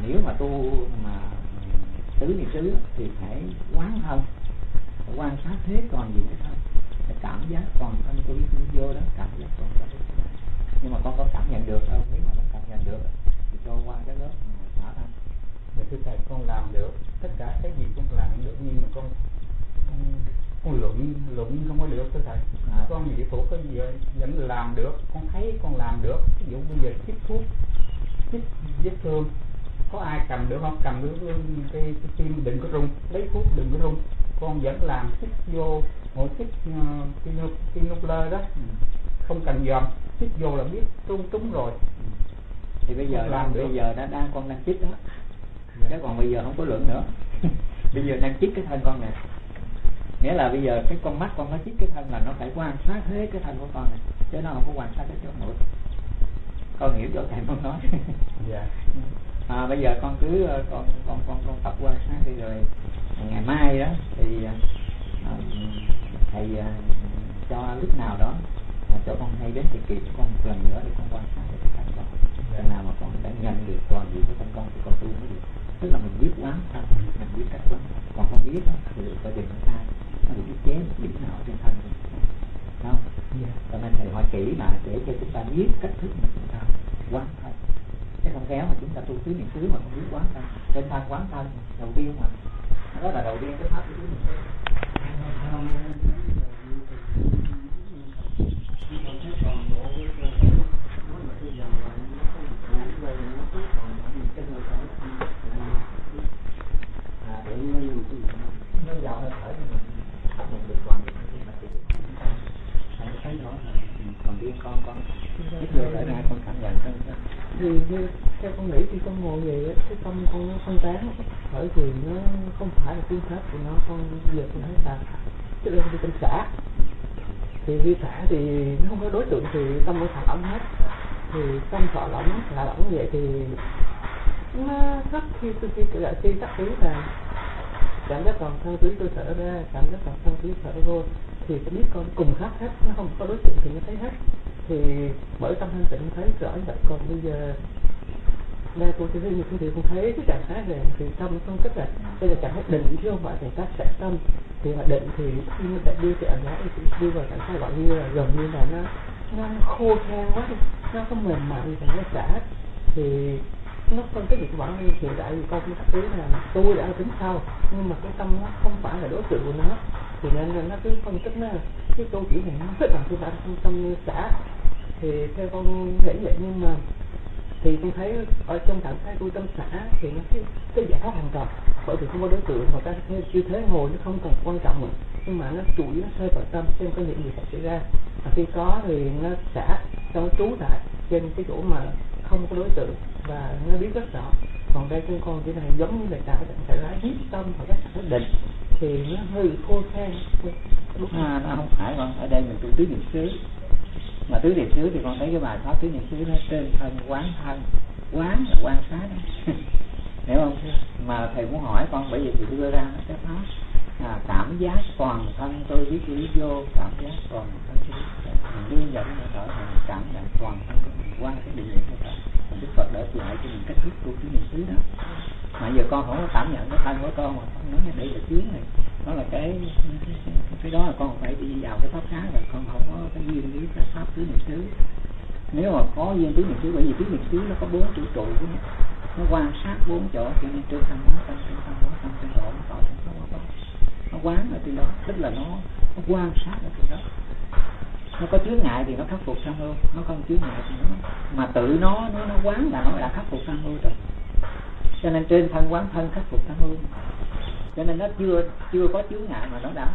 nếu mà tu mà tứ niệm xứ thì phải quán thân, phải quan sát thế còn gì cái thân, phải cảm giác còn thân tôi biết vô đó, cảm giác còn thân. Nhưng mà con có cảm nhận được không? Nếu mà con cảm nhận được thì cho qua cái lớp xả thân. Thưa thầy, con làm được tất cả cái gì con làm được, nhưng mà con luận không có được thưa thầy. Con nghệ thuật cái gì vẫn làm được, con thấy con làm được. Ví dụ bây giờ chích thuốc, chích vết thương, có ai cầm được không? Cầm được cái tim đừng có rung, lấy thuốc đừng có rung, con vẫn làm. Chích vô mỗi chích cái nuclear đó, không cần dòm, chích vô là biết trúng rồi. Thì bây giờ làm bây giờ con đang chích đó, chứ còn bây giờ không có luận nữa. Bây giờ đang chích cái thân con này, nghĩa là bây giờ cái con mắt con nó chích cái thân là nó phải quan sát hết cái thân của con này, chứ nó không có quan sát cái chỗ mũi. Con hiểu chỗ thầy con nói. Dạ. Bây giờ con cứ con tập quan sát đi, rồi ngày mai đó thì thầy cho lúc nào đó cho con hay đến thì kỳ cho con một lần nữa để con quan sát cái thân con. Lần nào mà con đã nhận được toàn diện cái thân con thì con tu mới được. Tức là mình biết quán thân, mình biết cách quán thân. Còn không biết thì có đừng có sai, nó bị chế điểm nào trên thân không? Cho nên thầy hỏi kỹ mà để cho chúng ta biết cách thức mà chúng ta quán thân. Chứ không khéo mà chúng ta tu tứ niệm xứ mà không biết quán thân. Trên thân quán thân đầu tiên mà đó là đầu tiên cái pháp của tứ niệm xứ. Thì theo con nghĩ thì con ngồi về cái tâm con nó phân tán, bởi vì nó không phải là phương pháp của nó. Con giờ con thấy là cái lên đi tâm xả, thì khi xả thì nó không có đối tượng thì tâm nó thả lỏng hết, thì tâm thả lỏng vậy thì nó rất khi tác ý là cảm giác còn thân túy tôi thở ra, cảm giác còn thân túy thở vô, thì cái biết con cùng khác hết, nó không có đối tượng thì nó thấy hết. Thì bởi tâm thanh tịnh thấy rõ như vậy. Còn bây giờ đa cô thì con thấy cái trạng thái này thì tâm nó không cách là đây là trạng thái định chứ không phải trạng thái xả tâm. Thì mà định thì khi nó đã đưa cái ẩn đó thì đưa vào trạng thái gọi như là gần như là nó khô khan quá, nó không mềm mại như trạng thái xả. Thì nó phân tích được bản hiện tại thì con cũng thấy là tôi đã tính sau, nhưng mà cái tâm nó không phải là đối tượng của nó, thì nên là nó cứ phân tích nó cái câu chuyện này nó rất là tôi đã không tâm xả. Thì theo con nghĩ vậy, nhưng mà thì con thấy ở trong trạng thái của tâm xả thì nó cái giải thoát hoàn toàn, bởi vì không có đối tượng, và cái chiêu thế ngồi nó không còn quan trọng nữa, nhưng mà nó chủ yếu rơi vào tâm xem có những gì xảy ra. Và khi có thì nó xả cho nó trú lại trên cái chỗ mà không có đối tượng và nó biết rất rõ. Còn đây con cái này giống như là trạng thái hít tâm và cái trạng thái định thì nó hơi khô khan. Nó không phải con, ở đây mình tu tứ niệm xứ. Mà tứ niệm xứ thì con thấy cái bài pháp tứ niệm xứ nó trên thân, quán là quan sát đó. Hiểu không? Mà thầy muốn hỏi con, bởi vì thầy đưa ra cái pháp cảm giác toàn thân tôi biết lý vô, cảm giác toàn thân tôi đưa dẫn hơi thở, mình cảm nhận toàn thân mình qua cái định lượng hơi thở. Đức Phật đã lại cho mình cách thức tu tứ niệm xứ đó. Mà giờ con không có cảm nhận cái thân của con mà con nói đây là chuyến này, đó là cái đó là con phải đi vào cái pháp khác, là con không có cái duyên với cái pháp tứ niệm xứ. Nếu mà có duyên tứ niệm xứ, bởi vì tứ niệm xứ nó có 4 trụ trụ của nó quan sát 4 chỗ, cho nên trên thân nó trên độ nó quán ở trên đó, tức là nó quan sát ở trên đó. Nó có chướng ngại thì nó khắc phục sanh hư, nó không chướng ngại thì nó mà tự nó quán là nó đã khắc phục sanh hư rồi. Cho nên trên thân quán thân khắc phục sanh hư, cho nên nó chưa có chướng ngại mà nó đã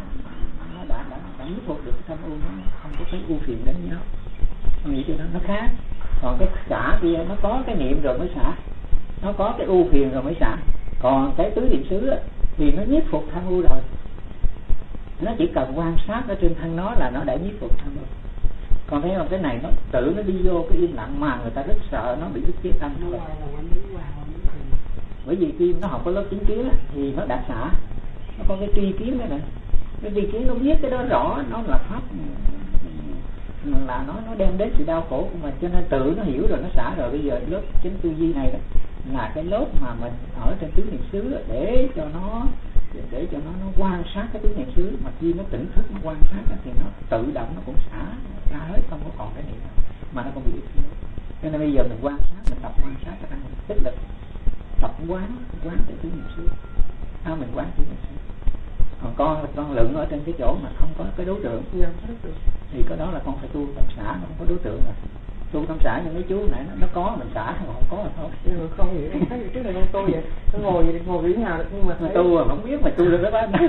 khắc phục được sanh hư, nó không có cái ưu phiền đến nhau. Con nghĩ cho nó khác. Còn cái xả kia nó có cái niệm rồi mới xả, nó có cái ưu phiền rồi mới xả. Còn cái tứ niệm xứ thì nó nhiếp phục sanh hư rồi, nó chỉ cần quan sát ở trên thân nó là nó đã nhiếp phục sanh hư. Còn thấy không, cái này nó tự nó đi vô cái im lặng mà người ta rất sợ nó bị ức chế tâm. Bởi vì khi nó học có lớp chính kiến thì nó đã xả, nó có cái tri kiến đó này, cái tri kiến nó biết cái đó rõ, nó là pháp, là nó đem đến sự đau khổ của mình, cho nên tự nó hiểu rồi nó xả rồi. Bây giờ lớp chính tư duy này đó là cái lớp mà mình ở trên tứ niệm xứ để cho nó quan sát cái tứ niệm xứ, mà khi nó tỉnh thức nó quan sát thì nó tự động nó cũng xả ra hết, không có còn cái niệm nào mà nó không bị yếu. Cho nên bây giờ mình quan sát, mình tập quan sát cái năng tích lực, tập quán từ tứ niệm xứ, mình quán tứ niệm xứ. Còn con lựng ở trên cái chỗ mà không có cái đối tượng thì cái đó là con phải tu tâm xả, nó không có đối tượng rồi. Tu tâm xả như mấy chú này nó có mình xả, không có là thôi. Nhưng mà không hiểu, con thấy trước này con tu vậy, nó ngồi vị nào nhưng mà thấy... tu mà không biết mà tu được cái đó.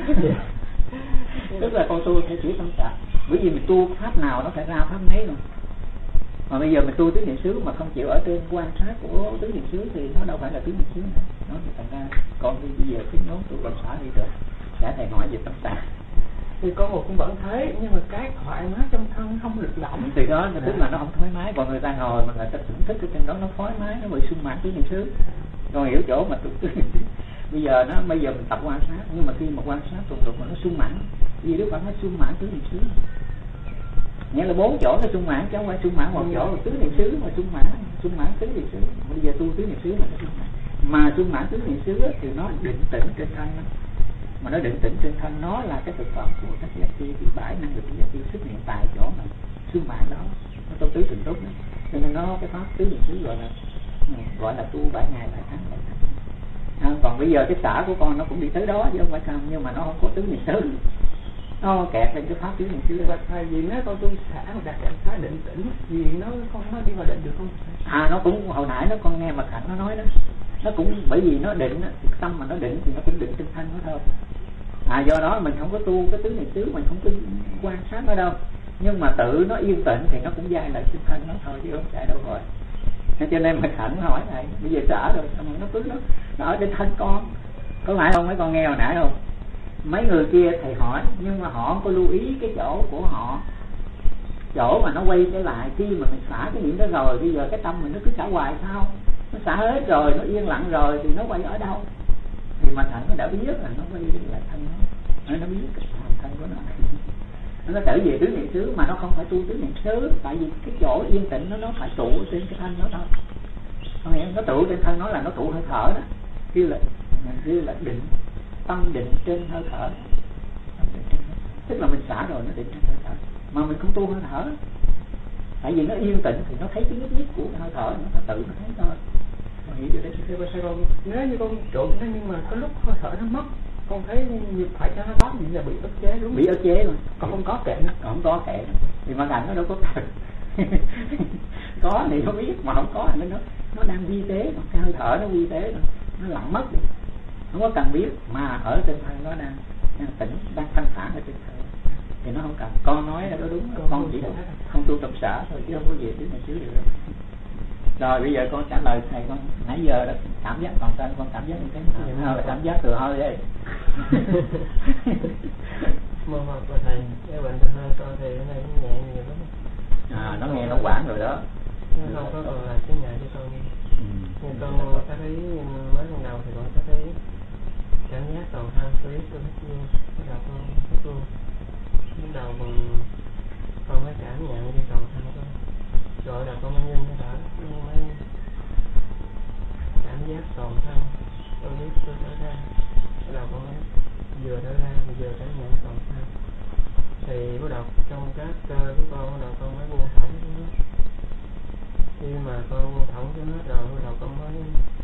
Tức là con tu theo chỉ tâm xả, bởi vì mình tu pháp nào nó phải ra pháp nấy rồi. Mà bây giờ mình tu tứ niệm xứ mà không chịu ở trên quan sát của tứ niệm xứ thì nó đâu phải là tứ niệm xứ nữa. Nó thì thành ra con đi bây giờ cái nốt tu tâm xả đi được. Đã thầy hỏi về tâm xả. Thì con một cũng vẫn thấy, nhưng mà cái thoải mái trong thân không được lỏng. Thì đó tức là nó không thoải mái, còn người ta ngồi mà người ta thưởng thức ở trên đó nó thoải mái, nó bị sung mãn tứ niệm xứ. Con hiểu chỗ mà tứ niệm xứ. Bây giờ mình tập quan sát, nhưng mà khi mà quan sát tùng mà nó sung mãn, vì Đức Phật nói sung mãn tứ niệm xứ. Nghĩa là 4 chỗ nó sung mãn, chứ không phải sung mãn một chỗ tứ niệm xứ mà sung mãn tứ niệm xứ. Bây giờ tu tứ niệm xứ mà nó sung mãn. Mà sung mãn tứ niệm xứ thì nó định tĩnh trên thân đó. Mà nó định tĩnh trên thân nó là cái thực phẩm của các giác chi, thì bãi năng lực giác chi xuất hiện tại chỗ mà sung mãn đó, nó tu tứ tịnh túc đó. Cho nên nó cái pháp tứ niệm xứ gọi là tu 7 ngày 7 tháng 7 tháng. Còn bây giờ cái xả của con nó cũng đi tới đó chứ không phải không, nhưng mà nó không có tứ niệm xứ, nó kẹt lên cái pháp tứ niệm xứ. Và thầy vì nó con tu xả mà đặt trạng thái định tĩnh, vì nó không nó đi vào định được không? Nó cũng hồi nãy nó con nghe mà Khánh nó nói đó, nó cũng bởi vì nó định, tâm mà nó định thì nó cũng định trên thân nó thôi. Do đó mình không có tu cái tứ niệm xứ, mình không có quan sát nó đâu, nhưng mà tự nó yên tĩnh thì nó cũng dai lại trên thân nó thôi chứ không chạy đâu rồi. Cho nên mà Khánh hỏi thầy bây giờ xả rồi sao mà nó cứ nó ở trên thân con, có phải không? Mấy con nghe hồi nãy không? Mấy người kia thầy hỏi nhưng mà họ không có lưu ý cái chỗ của họ, chỗ mà nó quay trở lại khi mà mình xả cái niệm đó rồi, bây giờ cái tâm mình nó cứ xả hoài sao? Nó xả hết rồi, nó yên lặng rồi thì nó quay ở đâu? Thì mà Thành nó đã biết là nó quay lại thân nó biết cái thân của nó trở về tứ niệm xứ, mà nó không phải tu tứ niệm xứ, tại vì cái chỗ yên tĩnh nó phải trụ trên cái thân nó thôi. Không hiểu, nó trụ trên thân nó là nó trụ hơi thở đó, kêu là định, tâm định trên hơi thở. Tức là mình xả rồi nó định trên hơi thở, mà mình không tu hơi thở, tại vì nó yên tĩnh thì nó thấy cái nhúc nhích của hơi thở, nó tự nó thấy thôi. Con hiểu chưa đấy? Thì con nếu như con trộn nó, nhưng mà có lúc hơi thở nó mất, con thấy như phải cho nó bóp gì là bị ức chế, đúng không? Bị ức chế rồi. Còn không có kệ nó. Còn không có kệ thì mà cảnh nó đâu có cần. Có thì nó biết, mà không có thì nó đang vi tế, cái hơi thở nó vi tế rồi, nó lặng mất rồi. Không có cần biết, mà ở trên thân nó đang tỉnh, đang thanh thản ở trên thân thì nó không cần. Con nói là nó đúng, con chỉ không tu tập xả thôi chứ không có gì thứ này chứ được. Rồi bây giờ con trả lời thầy, con nãy giờ đó cảm giác còn tên con cảm giác như thế nào? Là cảm giác từ hơi đây. Mơ hoặc là thầy cái bệnh từ hơi con thì nó này nó nhẹ nhiều lắm. Nó nghe nó quảng rồi đó. Nó không có còn là cái nhẹ cho con. Nhưng con có thấy mới lần đầu thì con có thấy cảm giác còn hai phía tôi hết luôn, cái đầu con hết luôn. Cái đầu con mới cảm nhận đi còn thân con. Rồi đầu con mới nhìn cái thở, mới cảm giác toàn thân, tôi biết tôi thở ra, cái đầu con mới vừa thở ra vừa cảm nhận toàn thân. Thì bắt đầu trong các cơ của con, bắt đầu con mới buông thõng xuống hết. Khi mà con buông thõng xuống hết rồi, bắt đầu con mới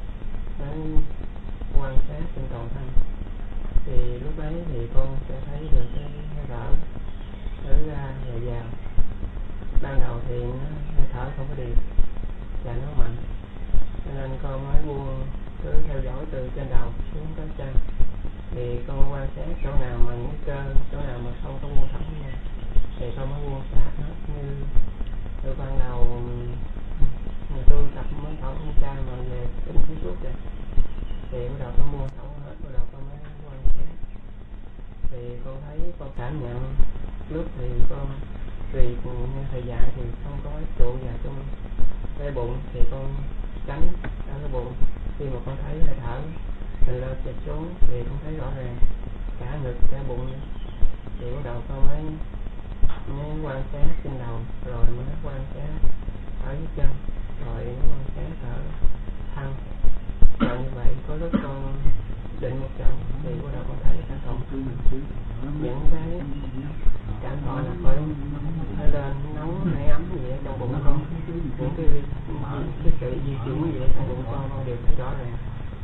quan sát trên toàn thân. Thì lúc đấy thì con sẽ thấy được cái hơi thở ra và vào. Ban đầu thì hơi thở không có đều và nó mạnh, cho nên con mới buông, cứ theo dõi từ trên đầu xuống tới chân. Thì con quan sát chỗ nào mà những cơ, chỗ nào mà không có buông thõng nha, thì con mới buông xả hết. Như từ ban đầu mà tôi tập mới thõng con trai mà về tính khí suốt rồi, thì bắt đầu con buông thõng hết, bắt đầu con mới quan sát. Thì con thấy con cảm nhận lúc thì con tùy như thời gian thì không có trụ vào trong cái bụng thì con tránh ở cái bụng. Khi mà con thấy hơi thở từ lên chạy xuống thì con thấy rõ ràng cả ngực cả bụng, thì bắt đầu con mới quan sát trên đầu, rồi mới quan sát ở dưới chân, rồi mới quan sát ở thân. Như vậy có lúc con định một trận thì bắt đầu con thấy cảm thọ những cái cảm thọ là phải lên nóng hay ấm gì ở trong bụng con, những cái sự di chuyển gì ở trong bụng con đều thấy rõ ràng,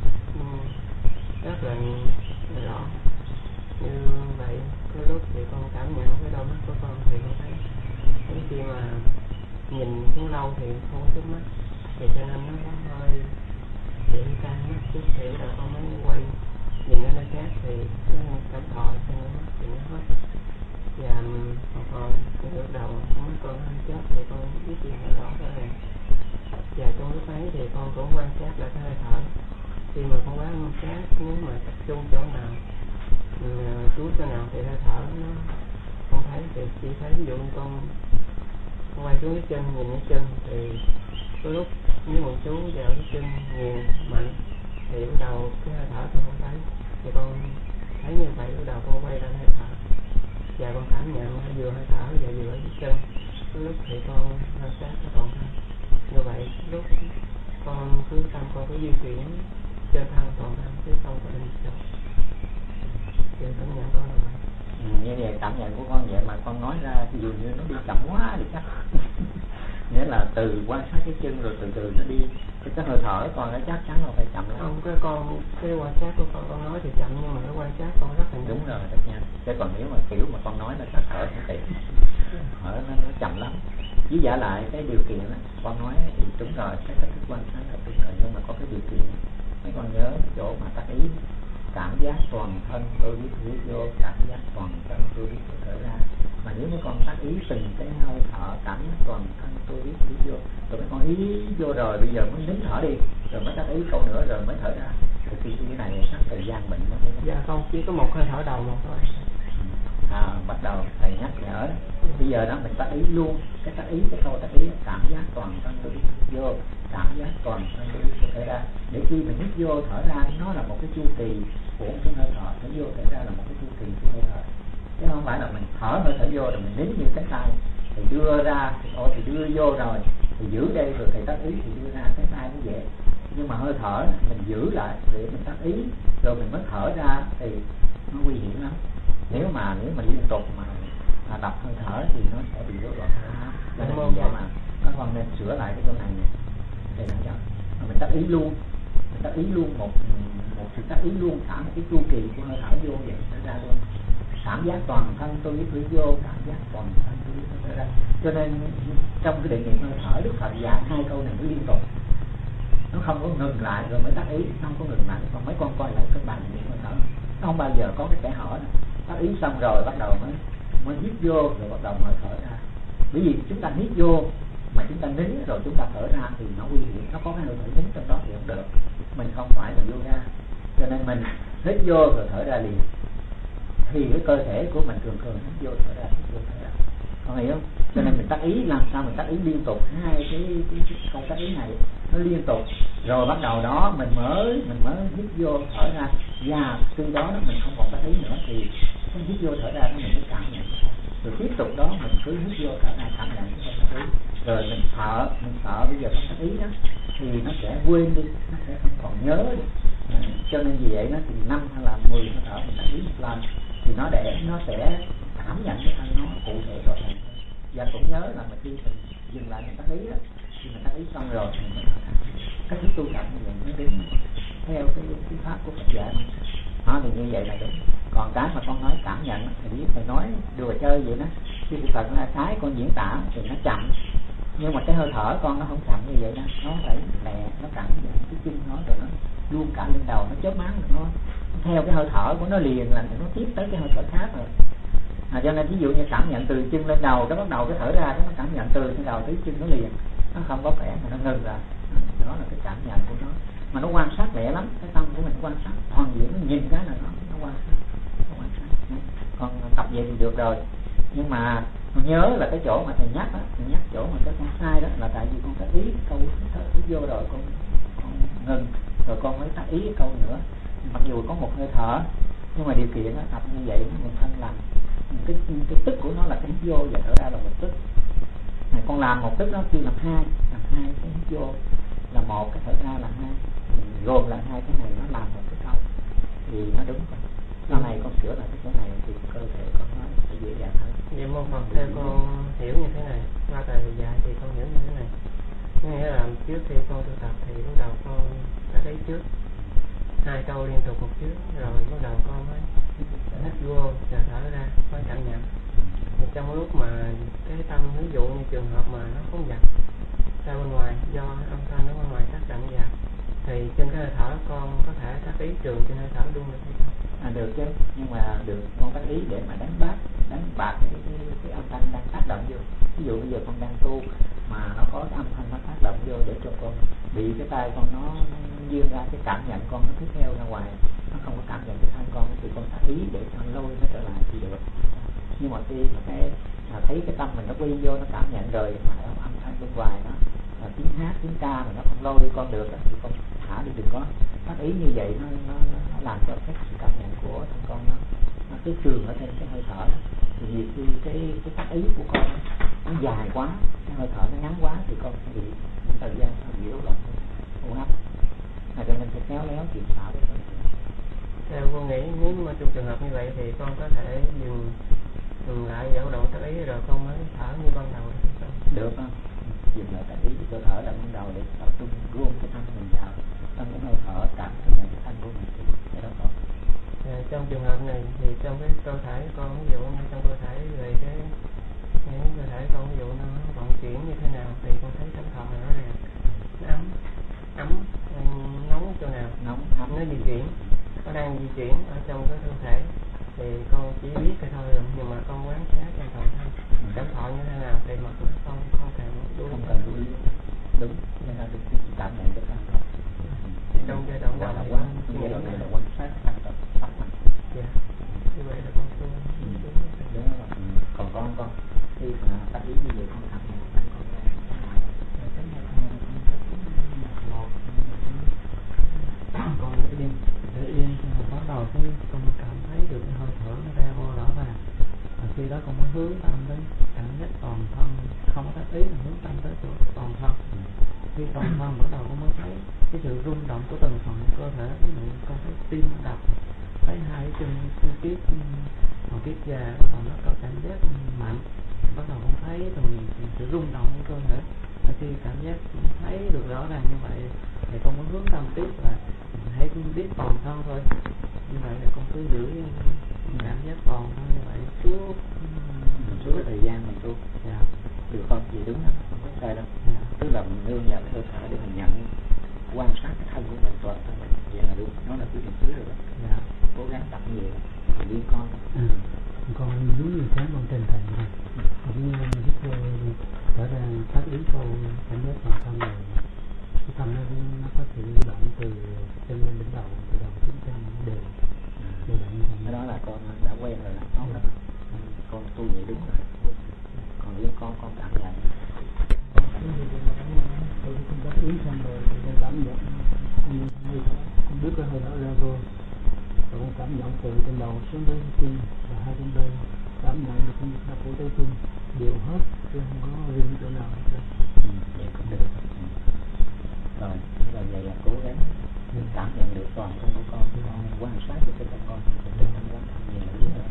rất là rõ. Như vậy có lúc thì con cảm nhận cái đôi mắt của con thì con thấy khi mà nhìn xuống lâu thì không có chớp mắt, thì cho nên nó hơi điểm căng mắt chút thì rồi con mới quay nhìn ở nơi khác thì cái cảm thọ trên đôi mắt thì nó hết. Và còn cái lúc đầu mắt con hơi chớp thì con biết gì hơi rõ ràng. Và trong lúc ấy thì con cũng quan sát lại cái hơi thở. Khi mà con quan sát nếu mà tập trung chỗ nào, chú chỗ nào thì hơi thở nó không thấy, thì chỉ thấy ví dụ con quay xuống cái chân, nhìn cái chân thì có lúc nếu một chú vào cái chân nghiền mạnh thì bắt đầu cái hơi thở con không thấy, thì con thấy như vậy bắt đầu con quay ra hơi thở và con cảm nhận vừa hơi thở và vừa ở cái chân. Có lúc thì con quan sát cái toàn thân như vậy, lúc con cứ tâm con có di chuyển trên thân toàn thân chứ không có định chỗ. Thì cảm nhận con là vậy. Như vậy cảm nhận của con vậy mà con nói ra thì dường như nó đi chậm quá thì chắc nghĩa là từ quan sát cái chân rồi từ từ nó đi cái hơi thở con nó chắc chắn là phải chậm lắm. Không, cái quan sát của con nói thì chậm nhưng mà cái quan sát con rất là nhanh. Đúng rồi, rất nhanh. Chứ còn nếu mà kiểu mà con nói nó chắc thở không tiện, thở nó chậm lắm. Với giả lại cái điều kiện đó, con nói thì đúng rồi, cái cách thức quan sát là đúng rồi, nhưng mà có cái điều kiện mấy con nhớ chỗ mà tác ý cảm giác toàn thân tôi biết thở vô, cảm giác toàn thân tôi biết thở ra. Mà nếu mấy con tác ý từng cái hơi thở cảm giác toàn thân tôi biết thở vô, rồi mấy con ý vô rồi bây giờ mới nín thở đi, rồi mới tác ý câu nữa rồi mới thở ra. Thì cái này chắc thời gian bệnh nó. Dạ không, chỉ có một hơi thở đầu một thôi. Bắt đầu thầy nhắc nhở đó. Bây giờ đó mình tác ý luôn cái tác ý, cái câu tác ý cảm giác toàn thân tôi biết thở vô, cảm giác toàn thân tôi biết thở ra. Để khi mình hít vô thở ra nó là một cái chu kỳ của cái hơi thở, thở vô thở ra là một cái chu kỳ của hơi thở, chứ không phải là mình thở hơi thở vô rồi mình nín như cái tay thì đưa ra thì đưa vô rồi thì giữ đây rồi thầy tác ý thì đưa ra cái tay nó vậy. Nhưng mà hơi thở mình giữ lại để mình tác ý rồi mình mới thở ra thì nó nguy hiểm lắm. Nếu mà liên tục mà đập hơi thở thì nó sẽ bị rối loạn hóa. Cho nên vậy mà các con nên sửa lại cái chỗ này nè, để làm sao mình tác ý luôn, một sự tác ý luôn cả một cái chu kỳ của hơi thở vô vậy nó ra luôn. Cảm giác toàn thân tôi biết thở vô, cảm giác toàn thân tôi biết thở ra. Cho nên trong cái đề nghị hơi thở Đức Phật dạy hai câu này nó liên tục, nó không có ngừng lại rồi mới tác ý, không có ngừng lại. Còn mấy con coi lại các bạn niệm hơi thở, nó không bao giờ có cái kẽ hở này. Tác ý xong rồi bắt đầu mới hít vô rồi bắt đầu mới thở ra. Bởi vì chúng ta hít vô mà chúng ta nín rồi chúng ta thở ra thì nó nguy hiểm, nó có cái hơi thở nín trong đó thì không được. Mình không phải là yoga, cho nên mình hít vô rồi thở ra liền thì cái cơ thể của mình thường hít vô thở ra, con hiểu không? Cho nên mình tác ý làm sao mình tác ý liên tục hai cái câu tác ý này nó liên tục rồi bắt đầu đó mình mới hít vô thở ra, và từ đó mình không còn tác ý nữa thì cái hít vô thở ra nó mình mới cảm nhận, rồi tiếp tục đó mình cứ hít vô thở ra cảm nhận cái tác ý, rồi mình sợ bây giờ không tác ý đó thì nó sẽ quên đi, nó sẽ không còn nhớ đi. Cho nên vì vậy nó thì 5 hay là 10 hơi thở mình tác ý một lần thì nó sẽ cảm nhận cái thân nó cụ thể rõ ràng. Và cũng nhớ là khi mình dừng lại mình tác ý đó, khi mình tác ý xong rồi mình mới thở ra. Cách thức tu tập như vậy nó đúng theo cái pháp của Phật dạy. Thì như vậy là đúng. Còn cái mà con nói cảm nhận thì biết thầy nói đùa chơi vậy đó. Khi Phật nói cái con diễn tả thì nó chậm, nhưng mà cái hơi thở con nó không chậm như vậy đó, nó phải lẹ, nó cảm nhận cái chân nó rồi nó luôn cả lên đầu, nó chớp mắt nó theo cái hơi thở của nó liền là nó tiếp tới cái hơi thở khác rồi. Cho nên ví dụ như cảm nhận từ chân lên đầu, cái bắt đầu cái thở ra cái nó cảm nhận từ cái đầu tới chân nó liền, nó không có vẻ mà nó ngừng ra. Đó là cái cảm nhận của nó, mà nó quan sát lẹ lắm. Cái tâm của mình quan sát toàn diện, nó nhìn cái là nó quan sát. Còn tập vậy thì được rồi, nhưng mà nhớ là cái chỗ mà thầy nhắc á, thầy nhắc chỗ mà cái con sai đó là tại vì con tác ý câu thở vô rồi con ngừng rồi con mới tác ý cái câu nữa. Mặc dù có một hơi thở nhưng mà điều kiện đó, tập như vậy mình thân làm cái tức của nó là cái hít vô và thở ra là một tức. Con làm một tức đó kia làm hai cái hít vô là một, cái thở ra là hai. mình gồm lại hai cái này nó làm một cái câu thì nó đúng rồi. Sau này con sửa lại cái chỗ này thì cơ thể con nó sẽ dễ dàng hơn. Vậy môn Phật theo con hiểu như thế này, qua thời dài thì con hiểu như thế này. Nghĩa là trước khi con tu tập thì lúc đầu con đã thấy trước 2 câu liên tục một trước, rồi bắt đầu con mới hít vô và thở ra, mới cảm nhận. Thì trong lúc mà cái tâm ví dụ như trường hợp mà nó không giật ra bên ngoài do âm thanh ở bên ngoài tác động vào, thì trên cái hơi thở con có thể tác ý trường trên hơi thở luôn được hay không? Được chứ, nhưng mà được con tác ý để mà đánh bạc cái âm thanh đang tác động vô. Ví dụ bây giờ con đang tu mà nó có cái âm thanh nó tác động vô để cho con bị cái tai con nó dương ra, cái cảm nhận con nó tiếp theo ra ngoài, nó không có cảm nhận cái thân con thì con tác ý để cho lôi nó trở lại thì được. Nhưng mà khi mà cái thấy cái tâm mình nó quy vô, nó cảm nhận rồi mà âm thanh bên ngoài nó tiếng hát tiếng ca mà nó không lôi đi con được thì con thả đi, đừng có tác ý như vậy. Nó làm cho cái sự cảm nhận của thân con nó cứ trường ở trên cái hơi thở. Thì nhiều khi cái tác ý của con nó dài quá, cái hơi thở nó ngắn quá thì con sẽ bị thời gian bị rối loạn hô hấp. Cho nên phải khéo léo kiểm soát để con. Theo con nghĩ nếu mà trong trường hợp như vậy thì con có thể dừng lại dạo động tác ý rồi con mới thở như ban đầu được không? Dừng lại tác ý cơ thở là ban đầu để tập trung gom cái thân mình vào trong cái hơi thở, cảm nhận cái thân của mình thì cái đó tốt. Trong trường hợp này thì trong cái cơ thể con ví dụ như trong cơ thể về cái cơ thể con ví dụ nó vận chuyển như thế nào thì con thấy cảm thọ rõ ràng, ấm nóng chỗ nào, nó di chuyển, nó đang di chuyển ở trong cái thân thể thì con chỉ biết cái thôi rồi, nhưng mà con quán sát trong toàn thân cảm thọ như thế nào thì mặt con không cần chú ý. Đúng, nên là được cảm nhận cái thân thôi. Trong giai đoạn đầu là giai đoạn này là quan sát thân tập mặt. Dạ, như vậy là con tu. Còn con khi mà tác ý như vậy con cảm nhận thân con ra con để yên bắt đầu cái con cảm thấy được cái hơi thở nó ra vô rõ ràng, và khi đó con mới hướng tâm đến cảm giác toàn thân, không có tác ý mà hướng tâm tới chỗ toàn thân. Khi toàn thân bắt đầu con mới thấy cái sự rung động của từng phần cơ thể, ví dụ con thấy tim đập, thấy hai chân tiết còn tiết da còn nó có cảm giác mạnh, bắt đầu con thấy từng sự rung động của cơ thể. Và khi cảm giác thấy được rõ ràng như vậy thì con muốn hướng tâm tiếp là hãy biết toàn thân thôi. Như vậy là con cứ giữ cảm giác toàn thân như vậy suốt cái thời gian mình tu. Dạ. Được không? Vậy đúng không có sai đâu. Dạ. Tức là mình nương vào cái hơi thở để mình nhận quan sát cái thân của mình, toàn thân mình. Vậy là đúng, nó là cái điều thứ rồi đó. Dạ. Cố gắng tập như vậy mình đi con. Con đúng như thế con trình thành này. Cũng như mình biết trở ra phát ý câu cảm giác toàn thân này, cái tâm nó có sự động từ chân lên đỉnh đầu, từ đầu đến chân đều động. Cái đó là con đã quen rồi đó, tốt lắm. Con tu vậy đúng rồi. Còn riêng con cảm nhận. Con đã ý xong rồi thì con cảm nhận như con biết cái hơi thở ra vô, rồi con cảm nhận từ trên đầu xuống đến chân và hai bên đây, cảm nhận được những cái của tay chân đều hết, chứ không có riêng chỗ nào hết. Vậy cũng được. Rồi, vậy là cố gắng cảm nhận được toàn thân của con quan sát được cái thân con, trên thân quan nhìn là biết rồi.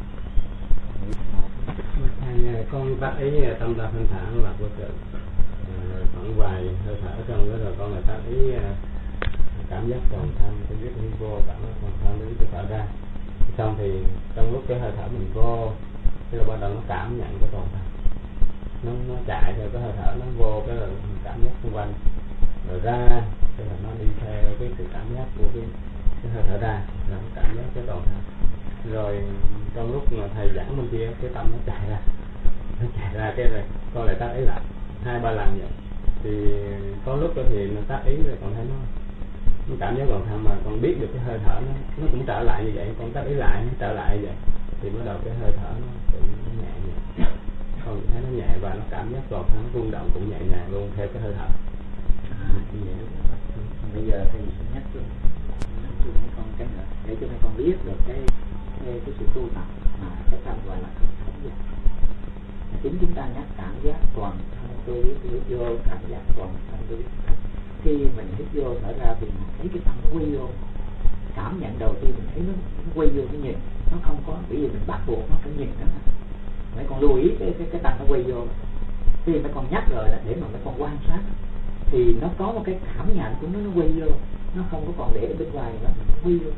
Con tác ý tâm ta thanh thản là vô tự, khoảng vài hơi thở xong đó rồi con lại tác ý cảm giác toàn thân, tôi biết đi vô cảm giác toàn thân đến tôi thở ra. Xong thì trong lúc cái hơi thở mình vô thì là bắt đầu nó cảm nhận cái toàn thân, nó chạy theo cái hơi thở, nó vô cái là cảm giác xung quanh rồi ra, tức là nó đi theo cái sự cảm giác của cái hơi thở ra, rồi nó cảm giác cái toàn thân. Rồi trong lúc mà thầy giảng bên kia cái tâm nó chạy ra cái rồi con lại tác ý lại 2-3 lần vậy. Thì có lúc đó thì nó tác ý rồi còn thấy nó cảm giác toàn thân mà còn biết được cái hơi thở nó cũng trở lại như vậy, con tác ý lại nó trở lại như vậy thì bắt đầu cái hơi thở nó tự nó nhẹ nhẹ, con thấy nó nhẹ và nó cảm giác toàn thân nó rung động cũng nhẹ nhàng luôn theo cái hơi thở. Như vậy đúng rồi. Bây giờ thì nhắc cho mấy con cái nữa để cho mấy con biết được cái sự tu tập mà cái tâm gọi là không giác. Chính chúng ta nhắc cảm giác toàn thân tôi biết vô, cảm giác toàn thân tôi biết. khi mình hít vô thở ra thì mình thấy cái tâm nó quy vô. Cảm nhận đầu tiên mình thấy nó quy vô cái nhìn, nó không có, bởi vì mình bắt buộc nó phải nhìn đó. Mấy con lưu ý cái tâm nó quy vô. Khi mấy con nhắc rồi là để mà mấy con quan sát thì nó có một cái cảm nhận của nó quy vô, nó không có còn để ở bên ngoài nữa, nó quy vô,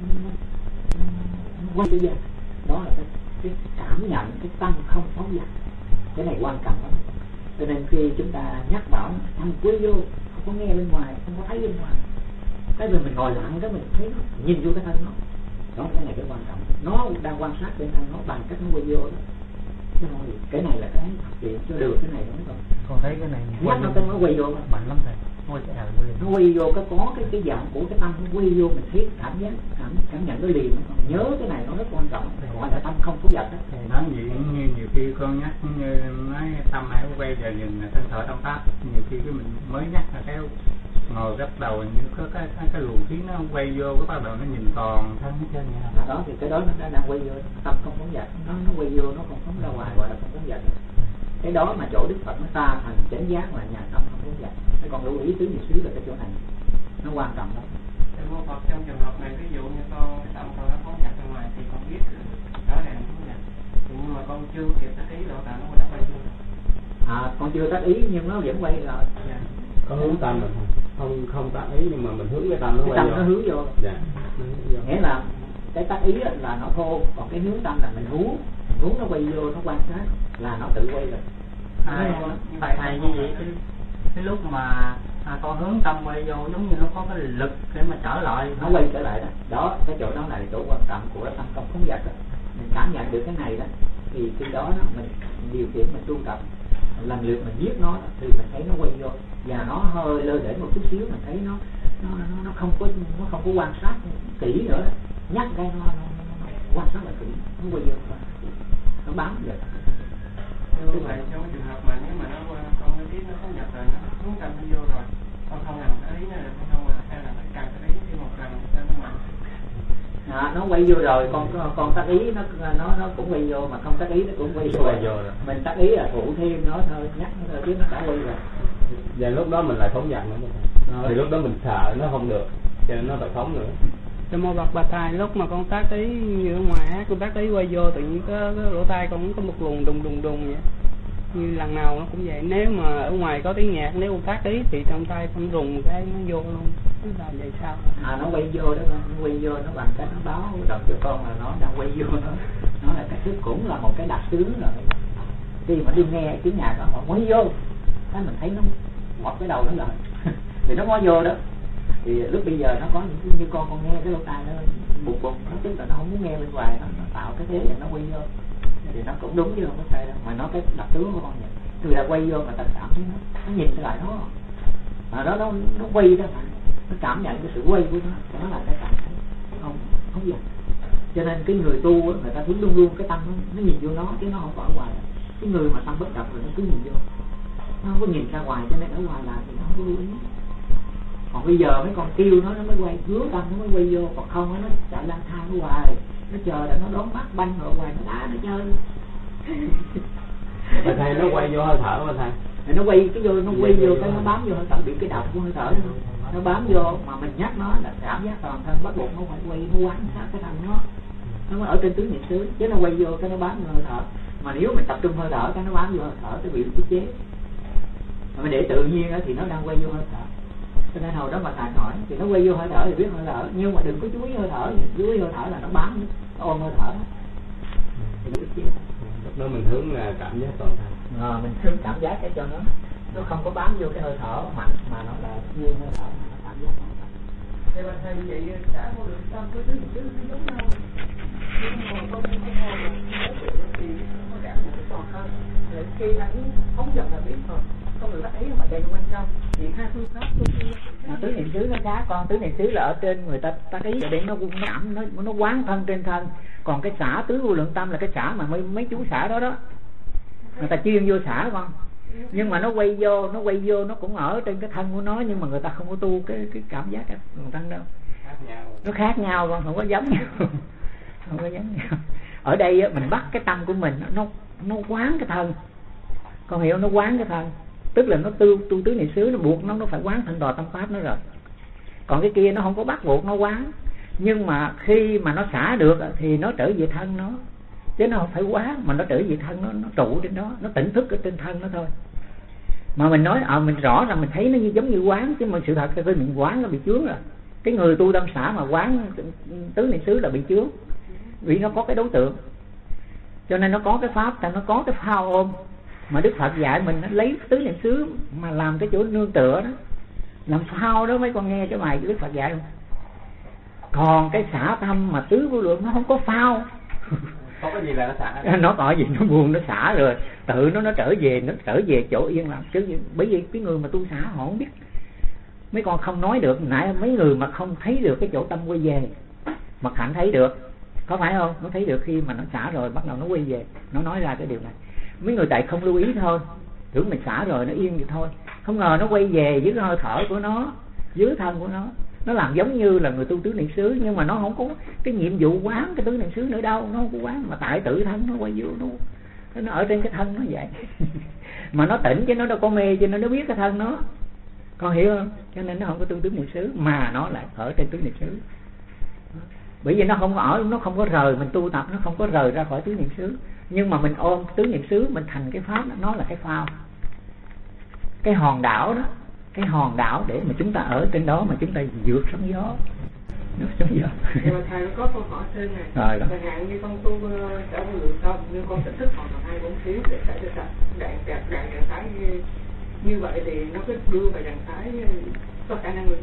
nó quy vô. Đó là cái cảm nhận, cái tâm không phóng dật. Cái này quan trọng lắm. Cho nên khi chúng ta nhắc bảo tâm quy vô, không có nghe bên ngoài, không có thấy bên ngoài, cái vì mình ngồi lặng đó mình thấy nó, nhìn vô cái thân nó. Đó, cái này cái quan trọng. Nó đang quan sát bên thân nó bằng cách nó quy vô đó. Cái này là cái thực hiện cho được cái này đúng không? Con thấy cái này nhắc nó tên nó quy vô mạnh lắm thầy. Nó quy vô có cái dạng của cái tâm nó quy vô, mình thấy cảm giác cảm nhận nó liền. Còn nhớ cái này nó rất quan trọng, gọi là tâm không phóng dật đó. Nói vậy như nhiều khi con nhắc như nói tâm hãy quay về nhìn thân thở trong pháp, nhiều khi cái mình mới nhắc là cái ngồi bắt đầu như có cái luồng khí nó quay vô, cái bắt đầu nó nhìn toàn thân hết trơn vậy. Đó thì cái đó nó đang quay vô, tâm không phóng dật, nó quay vô, nó không phóng ra ngoài, gọi là không phóng dật. Cái đó mà chỗ Đức Phật nó ta thành chánh giác là nhà tâm không phóng dật. Cái còn lưu ý tứ niệm xứ là cái chỗ này nó quan trọng lắm. Thưa Mô Phật, trong trường hợp này ví dụ như con tâm con nó phóng dật ra ngoài thì con biết đó là phóng dật, nhưng mà con chưa kịp tác ý đâu, tại nó đã quay vô. Con chưa tác ý nhưng nó vẫn quay rồi. Dạ. Có hướng tâm mình không tác ý nhưng mà mình hướng cái tâm nó quay tâm vô. nó hướng vô. Dạ. Nghĩa là cái tác ý là nó thô, còn cái hướng tâm là mình hướng nó quay vô, nó quan sát là nó tự quay rồi. Thầy như vậy cái lúc mà con hướng tâm quay vô giống như nó có cái lực để mà trở lại, nó quay trở lại đó. Đó, cái chỗ đó là chỗ quan trọng của tâm không phóng dật đó. Mình cảm nhận được cái này đó thì khi đó mình điều khiển, mình tu tập lần lượt mình biết nó thì mình thấy nó quay vô, và nó hơi lơ đễnh một chút xíu mình thấy nó không có quan sát kỹ nữa đó. Nhắc cái nó quan sát lại kỹ, nó quay vô, nó bám vậy. Như vậy trong cái trường hợp mà nếu mà nó con mới biết nó phóng dật rồi, nó hướng tâm nó vô rồi, con không làm cái ý nữa, con không làm hay là phải cần cái ý thêm một lần cho nó mạnh. Nó quay vô rồi, con tác ý nó cũng quay vô, mà không tác ý nó cũng quay vô rồi. Mình tác ý là phụ thêm nó thôi, nhắc nó thôi chứ nó đã quay rồi. Và lúc đó mình lại phóng dật nữa. Thì lúc đó mình sợ nó không được, cho nên nó phải phóng nữa. Cho mô Phật Bạch Thầy, lúc mà con tác ý như ở ngoài con tác ý quay vô tự nhiên cái lỗ tai con có một luồng đùng vậy, như lần nào nó cũng vậy. Nếu mà ở ngoài có tiếng nhạc, nếu con tác ý thì trong tay con rùng cái nó vô luôn. Nó là vậy sao? Nó quay vô đó con, nó quay vô nó bằng cách nó báo động cho con là nó đang quay vô nó là cái thức, cũng là một cái đặc tướng rồi. Khi mà đi nghe tiếng nhạc đó, họ quay vô cái mình thấy nó ngọt cái đầu nó lại thì nó có vô đó. Thì lúc bây giờ nó có những như con nghe cái lỗ tai nó bụt nó tức là nó không muốn nghe bên ngoài, nó tạo cái thế để nó quay vô thì nó cũng đúng chứ không có sai đâu, mà nó cái đặc tướng của con vậy. Người ta quay vô mà ta cảm thấy nó nhìn lại nó nó quay đó, nó cảm nhận cái sự quay của nó là cái cảm thấy không dừng. Cho nên cái người tu người ta cứ luôn luôn cái tâm nó nhìn vô nó chứ nó không phải ở ngoài. Cái người mà tâm bất động rồi nó cứ nhìn vô, nó không có nhìn ra ngoài, cho nên ở ngoài là thì nó không có lưu ý. Còn bây giờ mấy con kêu nó mới quay, hướng tâm nó mới quay vô, còn không nó chạy lang thang ở ngoài, nó chờ là nó đón bắt banh ở ngoài nó đá nó chơi. Mà thầy nó quay vô hơi thở mà thầy. Nó quay cái vô, nó quay vô cái nó bám vô hơi thở, bị cái độc của hơi thở nó bám vô, mà mình nhắc nó là cảm giác toàn thân, bắt buộc nó phải quay, nó quán sát cái thân nó ở trên tứ niệm xứ, chứ nó quay vô cái nó bám vô hơi thở. Mà nếu mình tập trung hơi thở cái nó bám vô hơi thở, cái bị tiết chế. Mà mình để tự nhiên thì nó đang quay vô hơi thở. Cho nên hồi đó mà thầy hỏi thì nó quay vô hơi thở thì biết hơi thở, nhưng mà đừng có chú ý hơi thở, chú ý hơi thở là nó bám, nó ôm hơi thở thì biết chứ. Lúc đó mình hướng là cảm giác toàn thân. Mình hướng cảm giác để cho nó không có bám vô cái hơi thở mạnh, mà nó là như hơi thở, nó cảm giác toàn thân. Thì mà thầy như vậy đã vô được tâm với tứ niệm xứ giống nhau, nhưng mà con không ho mà thì nó cảm nhận toàn thân. Khi anh phóng dật là biết rồi, không được ấy mà chạy bên trong thì hai phương pháp tứ niệm xứ nó khác con. Tứ niệm xứ là ở trên người ta ý để nó ẩm, nó quán thân trên thân. Còn cái xả tứ vô lượng tâm là cái xả mà mấy chú xả đó người ta chuyên vô xả con. Nhưng mà nó quay vô nó cũng ở trên cái thân của nó, nhưng mà người ta không có tu cái cảm giác cái thân đâu. Nó khác nhau con, không có giống nhau. Không có giống nhau. Ở đây mình bắt cái tâm của mình nó quán cái thân, con hiểu, nó quán cái thân. tức là nó tu tứ niệm xứ, nó buộc nó phải quán thanh đò tâm pháp nó rồi. Còn cái kia nó không có bắt buộc nó quán, nhưng mà khi mà nó xả được thì nó trở về thân nó, chứ nó không phải quán, mà nó trở về thân nó trụ trên đó, nó tỉnh thức ở trên thân nó thôi. Mà mình nói mình rõ ràng mình thấy nó giống như quán, chứ mà sự thật là mình quán nó bị chướng rồi. Cái người tu tâm xả mà quán tứ niệm xứ là bị chướng, vì nó có cái đối tượng, cho nên nó có cái pháp, nó có cái phao ôm. Mà Đức Phật dạy mình lấy tứ niệm xứ mà làm cái chỗ nương tựa đó, làm phao đó. Mấy con nghe cái bài của Đức Phật dạy không? Còn cái xả tâm mà tứ vô lượng nó không có phao. Không có gì là nó xả. Nó có gì nó buông nó xả rồi tự nó trở về chỗ yên lặng. Chứ bởi vì cái người mà tu xả họ không biết. Mấy con không nói được, nãy mấy người mà không thấy được cái chỗ tâm quay về. Mặt Hạnh thấy được, có phải không? Nó thấy được khi mà nó xả rồi bắt đầu nó quay về, nó nói ra cái điều này. Mấy người tại không lưu ý thôi, tưởng mình xả rồi nó yên vậy thôi, không ngờ nó quay về dưới hơi thở của nó, dưới thân của nó làm giống như là người tu tứ niệm xứ, nhưng mà nó không có cái nhiệm vụ quán cái tứ niệm xứ nữa đâu, nó không có quán, mà tại tự thân nó quay vô, nó ở trên cái thân nó vậy. Mà nó tỉnh chứ nó đâu có mê, cho nên nó biết cái thân nó, con hiểu không? Cho nên nó không có tu tứ niệm xứ mà nó lại ở trên tứ niệm xứ. Bởi vì nó không có ở, nó không có rời, mình tu tập nó không có rời ra khỏi tứ niệm xứ, nhưng mà mình ôm tứ niệm xứ mình thành cái pháp đó, nó là cái phao, cái hòn đảo đó, cái hòn đảo để mà chúng ta ở trên đó mà chúng ta vượt sóng gió. Nó sóng gió. Nhưng mà thầy có câu hỏi trên này, chẳng hạn như con tu trả vô lượng tâm, nhưng con tỉnh thức còn 2-4 xíu để xảy ra trạng thái như vậy thì nó cứ đưa vào trạng thái có khả năng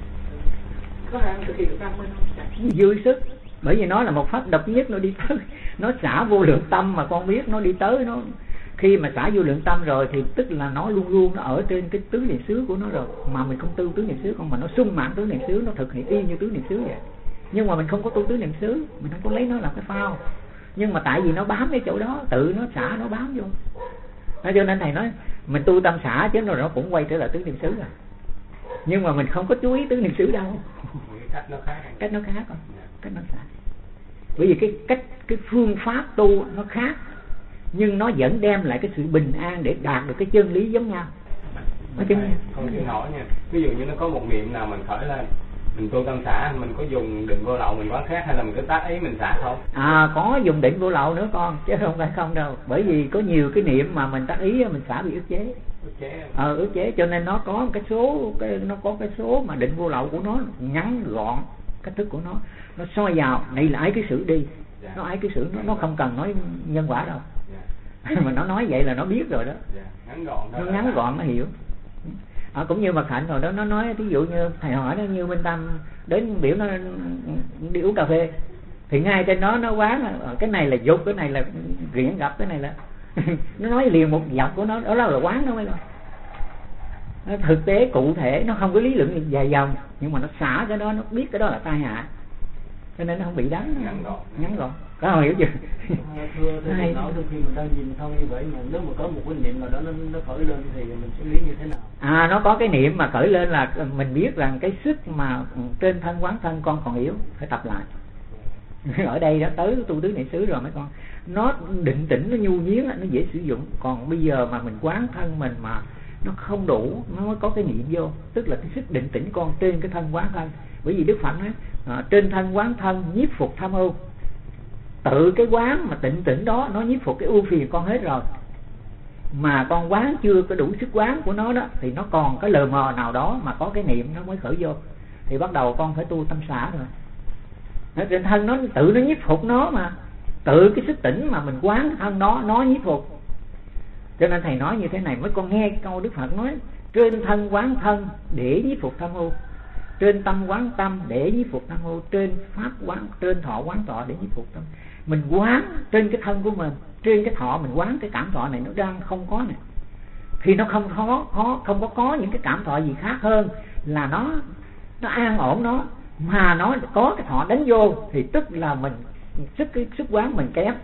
thực hiện được tâm mình không? Dư sức, bởi vì nó là một pháp độc nhất, nó đi tới, nó xả vô lượng tâm mà con biết nó đi tới, nó khi mà xả vô lượng tâm rồi thì tức là nó luôn luôn nó ở trên cái tứ niệm xứ của nó rồi. Mà mình không tu tứ niệm xứ, không mà nó sung mãn tứ niệm xứ, nó thực hiện y như tứ niệm xứ vậy. Nhưng mà mình không có tu tứ niệm xứ, mình không có lấy nó làm cái phao. Nhưng mà tại vì nó bám cái chỗ đó, tự nó xả nó bám vô. Cho nên thầy nói mình tu tâm xả chứ rồi nó cũng quay trở lại tứ niệm xứ rồi. Nhưng mà mình không có chú ý tứ niệm xứ đâu. Cách nó khác không? Cách nó khác. Bởi vì cái phương pháp tu nó khác, nhưng nó vẫn đem lại cái sự bình an để đạt được cái chân lý giống nhau. Không chịu nổi nha. Ví dụ như nó có một niệm nào mình khởi lên, mình tu tâm xả, mình có dùng định vô lậu mình quán khác, hay là mình cứ tác ý mình xả không? Có dùng định vô lậu nữa con, chứ không phải không đâu. Bởi vì có nhiều cái niệm mà mình tác ý mình xả bị ức chế. Ức chế, cho nên nó có cái số mà định vô lậu của nó ngắn gọn, cách thức của nó soi vào này là ái cái sự đi. Nó ái cái sự, nó không cần nói nhân quả đâu. Mà nó nói vậy là nó biết rồi đó. Nó ngắn gọn nó hiểu. Cũng như Mật Hạnh rồi đó, nó nói ví dụ như thầy hỏi nó như Minh Tâm đến biểu nó đi uống cà phê thì ngay trên đó nó quán cái này là dục, cái này là riêng gặp, cái này là nó nói liền một dọc của nó, đó là quán đó mấy con. Nó thực tế cụ thể, nó không có lý luận dài dòng, nhưng mà nó xả cái đó, nó biết cái đó là tai hại, cho nên nó không bị đánh. Ngắn gọn. Có không hiểu chưa? Thưa thầy nói đôi khi mình đang nhìn không như vậy, mà nếu mà có một cái niệm nào đó nó khởi lên thì mình xử lý như thế nào? Nó có cái niệm mà khởi lên là mình biết rằng cái sức mà trên thân quán thân con còn yếu, phải tập lại. Ở đây đó tới tu tứ niệm xứ rồi mấy con, nó định tĩnh, nó nhu nhiến, nó dễ sử dụng. Còn bây giờ mà mình quán thân mình mà nó không đủ, nó mới có cái niệm vô, tức là cái sức định tĩnh con trên cái thân quán thân. Bởi vì Đức Phật nói trên thân quán thân nhiếp phục tham ưu. Tự cái quán mà tịnh tĩnh đó nó nhiếp phục cái ưu phiền con hết rồi, mà con quán chưa có đủ sức quán của nó đó thì nó còn cái lờ mờ nào đó mà có cái niệm nó mới khởi vô, thì bắt đầu con phải tu tâm xả rồi. Nó trên thân nó tự nó nhiếp phục nó, mà tự cái sức tỉnh mà mình quán thân nó nhiếp phục. Cho nên thầy nói như thế này, mới con nghe câu Đức Phật nói trên thân quán thân để nhiếp phục tham ưu, trên tâm quán tâm để nhiếp phục tham ưu, trên pháp quán, trên thọ quán thọ để nhiếp phục tâm. Mình quán trên cái thân của mình, trên cái thọ mình quán cái cảm thọ này nó đang không có này, thì nó không có những cái cảm thọ gì khác hơn là nó an ổn nó, mà nó có cái thọ đánh vô thì tức là mình sức quán mình kém.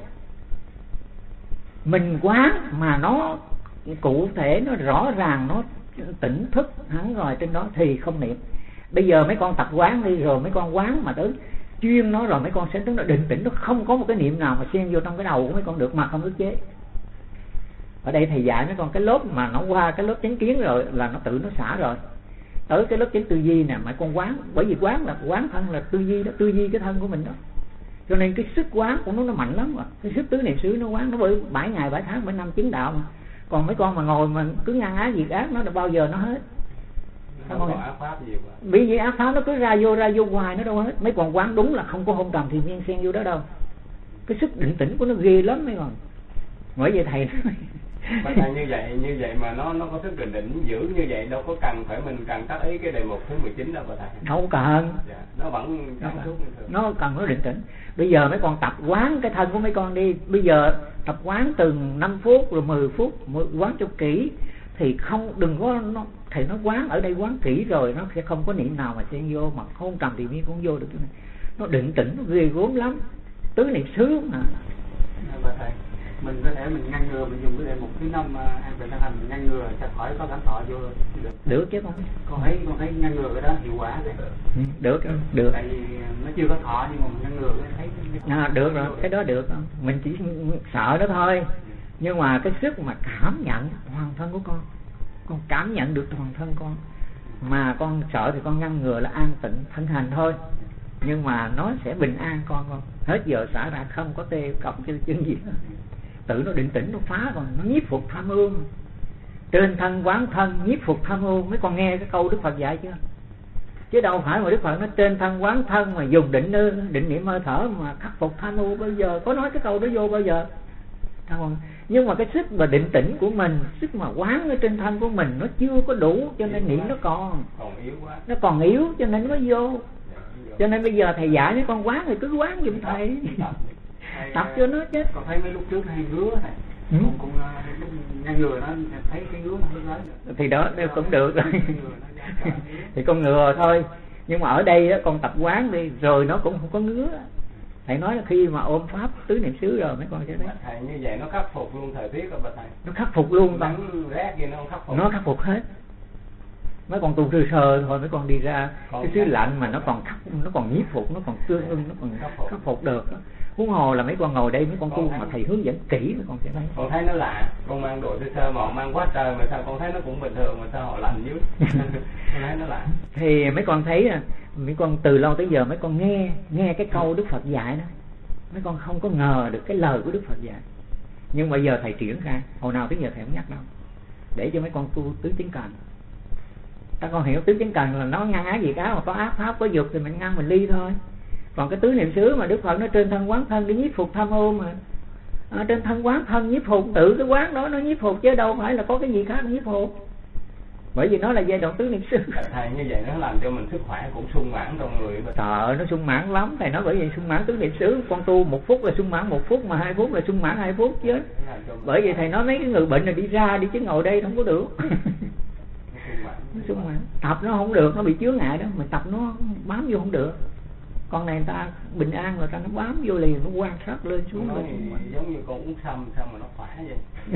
Mình quán mà nó cụ thể, nó rõ ràng, nó tỉnh thức hẳn rồi trên đó thì không niệm. Bây giờ mấy con tập quán đi rồi mấy con quán mà tới chuyên nó rồi mấy con sẽ tính nó định tĩnh, nó không có một cái niệm nào mà xen vô trong cái đầu của mấy con được mà không ức chế. Ở đây thầy dạy mấy con cái lớp mà nó qua cái lớp chánh kiến rồi là nó tự nó xả rồi. Tới cái lớp chánh tư duy nè, mà con quán, bởi vì quán là quán thân là tư duy đó, tư duy cái thân của mình đó. Cho nên cái sức quán của nó mạnh lắm mà. Cái sức tứ niệm xứ nó quán, nó bởi 7 ngày 7 tháng 7 năm chứng đạo mà. Còn mấy con mà ngồi mà cứ ngăn ác diệt ác nó là bao giờ nó hết. Không có ác pháp gì quá. Bởi vì ác pháp nó cứ ra vô hoài nó đâu hết. Mấy con quán đúng là không có hôn trầm thì miên xen vô đó đâu. Cái sức định tĩnh của nó ghê lắm mấy con. Bởi vậy thầy nói Bác thầy như vậy mà nó có sức định tĩnh giữ như vậy, đâu có cần phải mình cần tác ý cái đề mục thứ 19 đâu bà thầy. Đâu cần. Dạ, nó vẫn nó cần nó định tĩnh. Bây giờ mấy con tập quán cái thân của mấy con đi. Bây giờ tập quán từng 5 phút rồi 10 phút, quán cho kỹ thì không, đừng có nó, thầy nói quán ở đây quán kỹ rồi nó sẽ không có niệm nào mà xen vô, mà hôn trầm thì miên cũng vô được. Nó định tĩnh, nó ghê gốm lắm. Tứ niệm xứ mà. Bà thầy, mình có thể mình ngăn ngừa, mình dùng cái đề mục thứ 5 an tịnh thân hành, mình ngăn ngừa cho khỏi có cảm thọ vô được chứ con. Con thấy ngăn ngừa cái đó hiệu quả đấy. Được. Tại vì nó chưa có thọ nhưng mà mình ngăn ngừa cái thấy được rồi, cái đó được. Mình chỉ sợ nó thôi. Nhưng mà cái sức mà cảm nhận toàn thân của con cảm nhận được toàn thân con. Mà con sợ thì con ngăn ngừa là an tịnh thân hành thôi. Nhưng mà nó sẽ bình an con. Hết giờ xả ra không có tê cọc chân gì nữa. Tự nó định tĩnh, nó phá còn nó nhiếp phục tham ưu. Trên thân quán thân nhiếp phục tham ưu. Mấy con nghe cái câu Đức Phật dạy chưa? Chứ đâu phải mà Đức Phật nói trên thân quán thân mà dùng định niệm hơi thở mà khắc phục tham ưu. Bây giờ có nói cái câu đó vô bao giờ? Nhưng mà cái sức mà định tĩnh của mình, sức mà quán ở trên thân của mình nó chưa có đủ, cho nên niệm nó còn yếu quá. Nó còn yếu cho nên nó vô. Cho nên bây giờ thầy dạy mấy con quán thì cứ quán giùm thầy. Tập cho nó chứ. Còn thấy mấy lúc trước hay ngứa này. Cũng ngăn ngừa nó thấy cái ngứa nó lớn. Thì đó cũng được rồi. Thì con ngừa thôi. Nhưng mà ở đây đó, con tập quán đi rồi nó cũng không có ngứa. Thầy nói là khi mà ôm pháp tứ niệm xứ rồi mấy con sẽ thấy. Thầy như vậy nó khắc phục luôn thời tiết rồi bà thầy. Nó khắc phục luôn. Rét gì nó không khắc phục. Nó khắc phục hết. Mấy con tu sơ thôi, mấy con đi ra cái xứ lạnh mà nó còn nhiếp phục, nó còn tương ưng, nó còn khắc phục được. Huống hồ là mấy con ngồi đây mấy con tu mà thầy hướng dẫn kỹ mấy con sẽ thấy. Con thấy nó lạ, con mang đồ sơ mà mang quá trời mà sao con thấy nó cũng bình thường mà sao họ lạnh dữ. Con thấy nó lạ. Thì mấy con thấy mấy con từ lâu tới giờ mấy con nghe cái câu Đức Phật dạy đó, mấy con không có ngờ được cái lời của Đức Phật dạy. Nhưng bây giờ thầy triển khai, hồi nào tới giờ thầy không nhắc đâu, để cho mấy con tu tứ chánh cần. Ta con hiểu tứ chánh cần là nó ngăn ác gì cá, mà có ác pháp có dục thì mình ngăn mình ly thôi. Còn cái tứ niệm xứ mà Đức Phật nó trên thân quán thân để nhiếp phục tham ô mà. Trên thân quán thân nhiếp phục, tự cái quán đó nó nhiếp phục chứ đâu phải là có cái gì khác nhiếp phục. Bởi vì nó là giai đoạn tứ niệm xứ. Thầy như vậy nó làm cho mình sức khỏe cũng sung mãn trong người. Trời, nó sung mãn lắm. Thầy nói bởi vì sung mãn tứ niệm xứ, con tu 1 phút là sung mãn 1 phút, mà 2 phút là sung mãn 2 phút chứ. Bởi vì thầy nói mấy cái người bệnh là đi ra đi chứ ngồi đây không có được. Nó sung mãn. Tập nó không được, nó bị chướng ngại đó, mình tập nó bám vô không được. Con này người ta bình an rồi ta nó bám vô liền, nó quan sát lên xuống lên. Giống như con uống sâm sao mà nó khỏe vậy.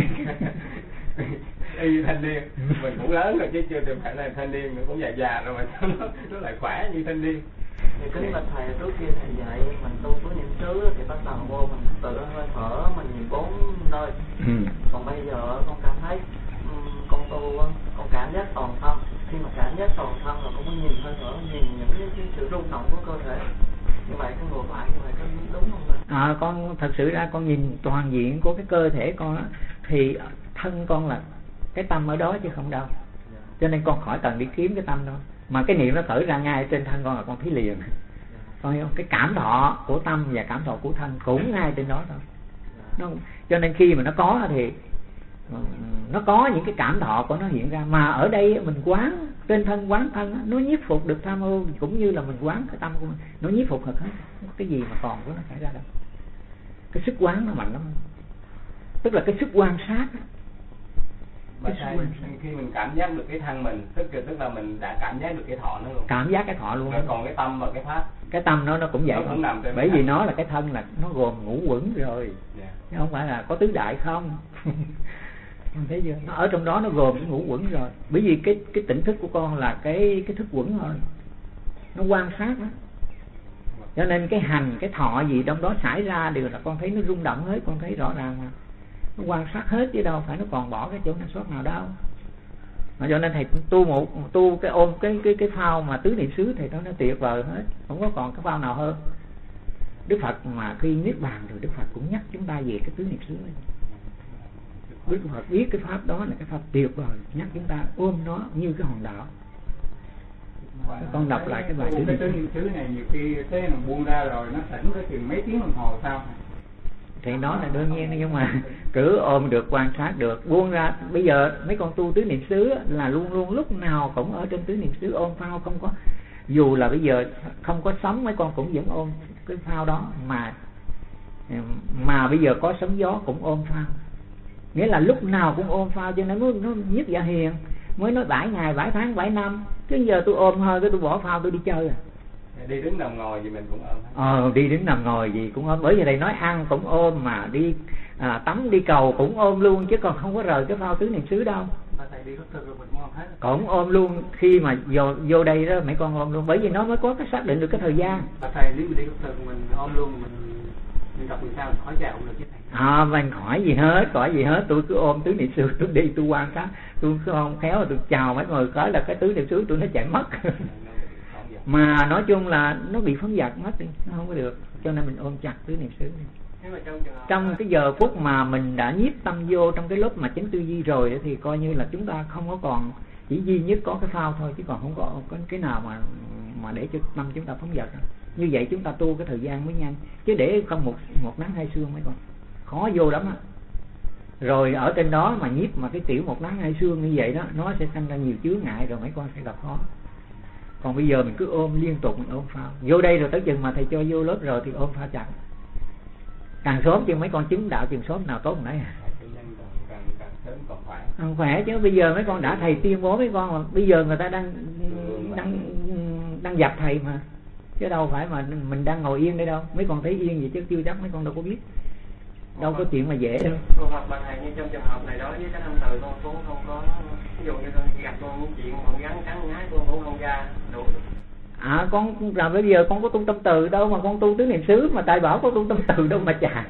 Y thanh niên, mình cũng lớn rồi chứ chưa từng phải là thanh niên, mình cũng già rồi mà sao nó lại khỏe như thanh niên. Thì kính bạch thầy, trước kia thầy dạy mình tu tứ niệm xứ thì bắt đầu vô mình tự hơi thở mình nhìn 4 nơi. Còn bây giờ con cảm thấy con tu con cảm giác toàn thân. Khi mà cảm giác toàn thân rồi con mới nhìn hơi thở, nhìn những cái sự rung động của cơ thể. Như vậy cái ngược lại như vậy có đúng không? Con thật sự ra con nhìn toàn diện của cái cơ thể con á, thì thân con là cái tâm ở đó chứ không đâu. Cho nên con khỏi cần đi kiếm cái tâm đâu, mà cái niệm nó khởi ra ngay trên thân con là con thấy liền. Con hiểu không? Cái cảm thọ của tâm và cảm thọ của thân cũng ngay trên đó thôi. Cho nên khi mà nó có thì nó có những cái cảm thọ của nó hiện ra, mà ở đây mình quán trên thân quán thân nó nhiếp phục được tham ưu, cũng như là mình quán cái tâm của mình nó nhiếp phục được hết. Cái gì mà còn của nó xảy ra đâu. Cái sức quán nó mạnh lắm, tức là cái sức quan sát. Khi mình cảm giác được cái thân mình, tức là mình đã cảm giác được cái thọ nó luôn. Cảm giác cái thọ luôn. Rồi còn cái tâm và cái pháp. Cái tâm nó cũng vậy. Nó cũng nằm trên. Bởi vì nó là cái thân là nó gồm ngũ uẩn rồi. Chứ không phải là có tứ đại không. Thấy chưa? Nó ở trong đó nó gồm cái ngũ uẩn rồi. Bởi vì cái tỉnh thức của con là cái thức uẩn thôi. Nó quan sát đó. Cho nên cái hành, cái thọ gì trong đó xảy ra đều là con thấy nó rung động hết, con thấy rõ ràng mà. nó quan sát hết chứ đâu phải nó còn bỏ cái chỗ nào sót nào đâu. Mà cho nên thầy tu cái ôm cái phao mà tứ niệm xứ thì nó tuyệt vời hết, không có còn cái phao nào hơn. Đức Phật mà khi niết bàn rồi Đức Phật cũng nhắc chúng ta về cái tứ niệm xứ này. Đức Phật biết cái pháp đó là cái pháp tuyệt vời, nhắc chúng ta ôm nó như cái hòn đảo. Con đọc lại cái bài tứ niệm xứ này nhiều khi thế mà buông ra rồi nó tỉnh cái chừng mấy tiếng đồng hồ sao? Thì nó là đương nhiên, nhưng mà cứ ôm được, quan sát được, buông ra. Bây giờ mấy con tu tứ niệm xứ là luôn luôn lúc nào cũng ở trên tứ niệm xứ, ôm phao, không có, dù là bây giờ không có sống mấy con cũng vẫn ôm cái phao đó, mà bây giờ có sóng gió cũng ôm phao, nghĩa là lúc nào cũng ôm phao. Cho nên nó Nhất Dạ Hiền mới nói 7 ngày 7 tháng 7 năm, chứ giờ tôi ôm hơi cái tôi bỏ phao tôi đi chơi à. Đi đứng nằm ngồi gì mình cũng ôm. Đi đứng nằm ngồi gì cũng ôm. Bởi vì đây nói ăn cũng ôm, mà đi tắm đi cầu cũng ôm luôn, chứ còn không có rời cái phao tứ niệm xứ đâu. Thầy đi khất thực rồi mình cũng ôm hết. Cũng ôm luôn, khi mà vô đây đó mấy con ôm luôn, bởi vì nó mới có cái xác định được cái thời gian. Thầy nếu mình đi khất thực mình ôm luôn, mình gặp mình sao mình khỏi chào cũng được chứ thầy. Mình khỏi gì hết, tôi cứ ôm tứ niệm xứ, tôi đi tôi quan sát, tôi không khéo là tôi chào mấy người cái là cái tứ niệm xứ tôi nó chạy mất. Mà nói chung là nó bị phóng dật mất đi, nó không có được, cho nên mình ôm chặt tứ niệm xứ. Trong cái giờ phút mà mình đã nhiếp tâm vô trong cái lớp mà chánh tư duy rồi thì coi như là chúng ta không có còn, chỉ duy nhất có cái phao thôi, chứ còn không có cái nào mà để cho tâm chúng ta phóng dật. Như vậy chúng ta tu cái thời gian mới nhanh, chứ để không một nắng hai sương mấy con khó vô lắm á. Rồi ở trên đó mà nhiếp mà cái tiểu một nắng hai sương như vậy đó, nó sẽ sinh ra nhiều chướng ngại, rồi mấy con sẽ gặp khó. Còn bây giờ mình cứ ôm liên tục, mình ôm phao vô đây rồi tới chừng mà thầy cho vô lớp rồi thì ôm phao chặt, càng sớm chứ mấy con chứng đạo chừng sớm nào tốt nấy. Không khỏe chứ, bây giờ mấy con đã thầy tuyên bố mấy con mà bây giờ người ta đang dập thầy mà, chứ đâu phải mà mình đang ngồi yên đây đâu. Mấy con thấy yên vậy chứ chưa chắc mấy con đâu có biết, đâu có chuyện mà dễ đâu. Cô hoặc bà thầy như trong trường hợp này đó với cái năm từ con cũng không có, ví dụ như con gặp con muốn chuyện không gắn cắn nhái con cũng không ra đủ. Con làm bây giờ con có tu tâm từ đâu mà con tu tứ niệm xứ, mà tài bảo có tu tâm từ đâu mà chạy.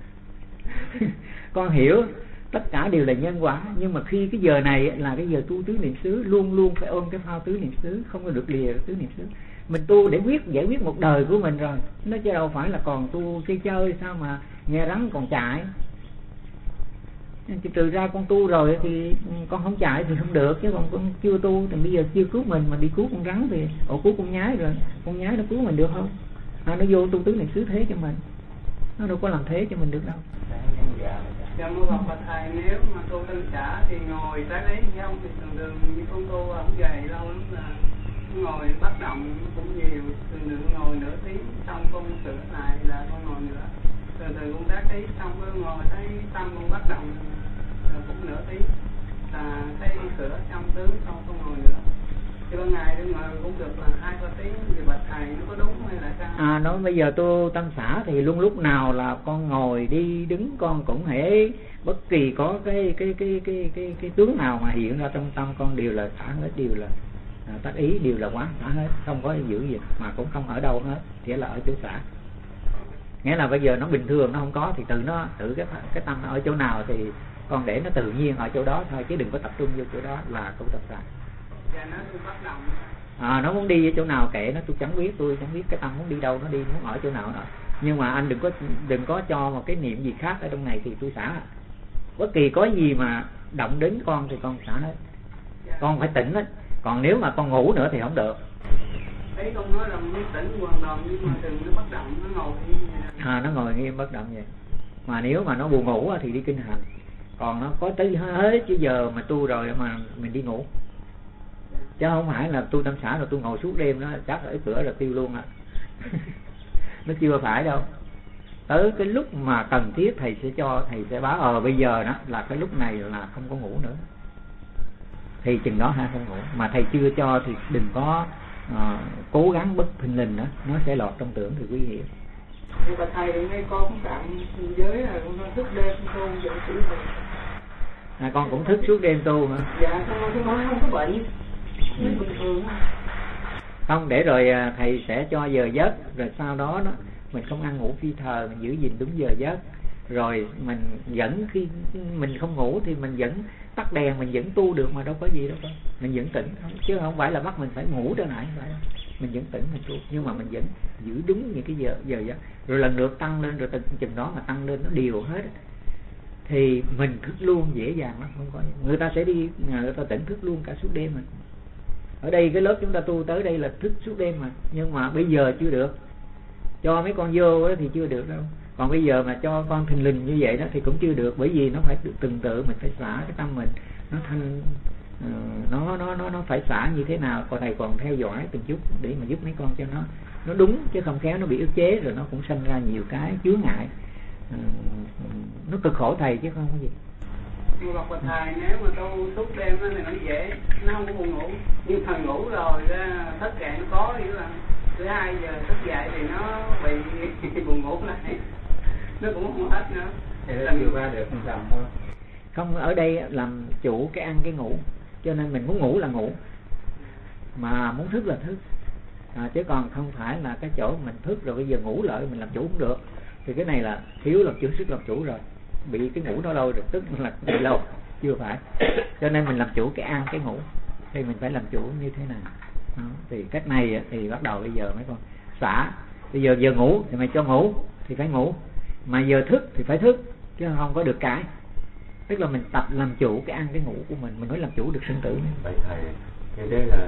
Con hiểu tất cả đều là nhân quả, nhưng mà khi cái giờ này là cái giờ tu tứ niệm xứ, luôn luôn phải ôm cái phao tứ niệm xứ, không có được lìa tứ niệm xứ. Mình tu để giải quyết một đời của mình rồi, nó chứ đâu phải là còn tu chơi sao mà nghe rắn còn chạy. Trừ ra con tu rồi thì con không chạy thì không được, chứ còn con chưa tu thì bây giờ chưa cứu mình mà đi cứu con rắn thì cứu con nhái, rồi con nhái nó cứu mình được không? Nó vô tu tứ niệm xứ thế cho mình, nó đâu có làm thế cho mình được đâu. Dạ mô Phật và thầy, nếu mà tu tân xã thì ngồi tới đấy không, thì thường như con tu không dày lâu lắm là ngồi bất động cũng nhiều, thường ngồi nửa tiếng xong con sửa lại là con ngồi nữa, từ con tác tí xong con ngồi thấy tâm con bất động cũng nửa tiếng là thấy con sửa xong tướng xong con ngồi nữa. Thì ban ngày tôi ngồi cũng được là 2-3 tiếng, thì bạch thầy nó có đúng hay là sao? Nói bây giờ tu tâm xã thì luôn lúc nào là con ngồi đi đứng con cũng hễ bất kỳ có cái tướng nào mà hiện ra trong tâm con đều là xả hết, đều là tác ý, đều là quán xả hết, không có giữ gì mà cũng không ở đâu hết, chỉ là ở chỗ xả. Nghĩa là bây giờ nó bình thường nó không có thì tự cái tâm nó ở chỗ nào thì con để nó tự nhiên ở chỗ đó thôi, chứ đừng có tập trung vô chỗ đó là tu tập xả. Nó muốn đi ở chỗ nào kệ nó, tôi chẳng biết cái tâm muốn đi đâu nó đi, muốn ở chỗ nào đó. Nhưng mà anh đừng có cho một cái niệm gì khác ở trong này thì tôi xả. Bất kỳ có gì mà động đến con thì con xả hết. Con phải tỉnh hết. Còn nếu mà con ngủ nữa thì không được. Thấy con nói là mới tỉnh hoàn toàn, nhưng mà đừng nó bất động, nó ngồi nghiêm. Nó ngồi nghiêm bất động vậy. Mà nếu mà nó buồn ngủ thì đi kinh hành. Còn nó có tới hết chứ giờ mà tu rồi mà mình đi ngủ, chứ không phải là tu tâm xã rồi tôi ngồi suốt đêm, nó chắc ở cửa là tiêu luôn á. Nó chưa phải đâu. Tới cái lúc mà cần thiết thầy sẽ báo bây giờ đó là cái lúc này là không có ngủ nữa, thì chừng đó không ngủ. Mà thầy chưa cho thì đừng có cố gắng bất thình lình nữa, nó sẽ lọt trong tưởng thì nguy hiểm. Thì bà thầy hiện nay con cũng tạm giới là con thức đêm tu dưỡng chữ này. Con cũng thức suốt đêm tu hả? Dạ, con nói không có bệnh, bình thường. Không, để rồi thầy sẽ cho giờ giấc, rồi sau đó mình không ăn ngủ phi thời, mình giữ gìn đúng giờ giấc. rồi mình vẫn khi mình không ngủ thì mình vẫn tắt đèn, mình vẫn tu được mà đâu có gì đâu con. Mình vẫn tỉnh chứ không phải là bắt mình phải ngủ trở lại, phải không? Mình vẫn tỉnh mình tu, nhưng mà mình vẫn giữ đúng những cái giờ giấc. Rồi lần lượt tăng lên, rồi từng chừng đó mà tăng lên nó đều hết thì mình thức luôn dễ dàng lắm, không có. Người ta sẽ đi, người ta tỉnh thức luôn cả suốt đêm mà. Ở đây cái lớp chúng ta tu tới đây là thức suốt đêm mà, nhưng mà bây giờ chưa được. Cho mấy con vô thì chưa được đâu. Còn bây giờ mà cho con thình lình như vậy đó thì cũng chưa được, bởi vì nó phải từng tự mình phải xả cái tâm mình, nó thanh nó phải xả như thế nào. Còn thầy còn theo dõi từng chút để mà giúp mấy con cho nó đúng, chứ không khéo nó bị ức chế rồi nó cũng sinh ra nhiều cái chướng ngại. Nó cực khổ thầy chứ không có gì. Nhưng mà thầy nếu mà tu suốt đêm thì nó dễ, nó không có buồn ngủ. Nhưng thầy ngủ rồi tất cả nó có thì là từ 2 giờ thức dậy thì nó bị buồn ngủ lại, nó cũng không hết nữa. Thì nó điều qua được không chồng thôi. Không, ở đây làm chủ cái ăn cái ngủ, cho nên mình muốn ngủ là ngủ, mà muốn thức là thức. Chứ còn không phải là cái chỗ mình thức rồi bây giờ ngủ lại mình làm chủ không được. Thì cái này là thiếu làm chủ, sức làm chủ rồi, bị cái ngủ đó lâu rồi tức là bị lâu, chưa phải. Cho nên mình làm chủ cái ăn cái ngủ thì mình phải làm chủ như thế nào. Thì cách này thì bắt đầu bây giờ mấy con xả. Bây giờ ngủ thì mày cho ngủ thì phải ngủ, mà giờ thức thì phải thức, chứ không có được cãi. Tức là mình tập làm chủ cái ăn cái ngủ của mình mới làm chủ được sinh tử. Vậy thầy, cái đấy là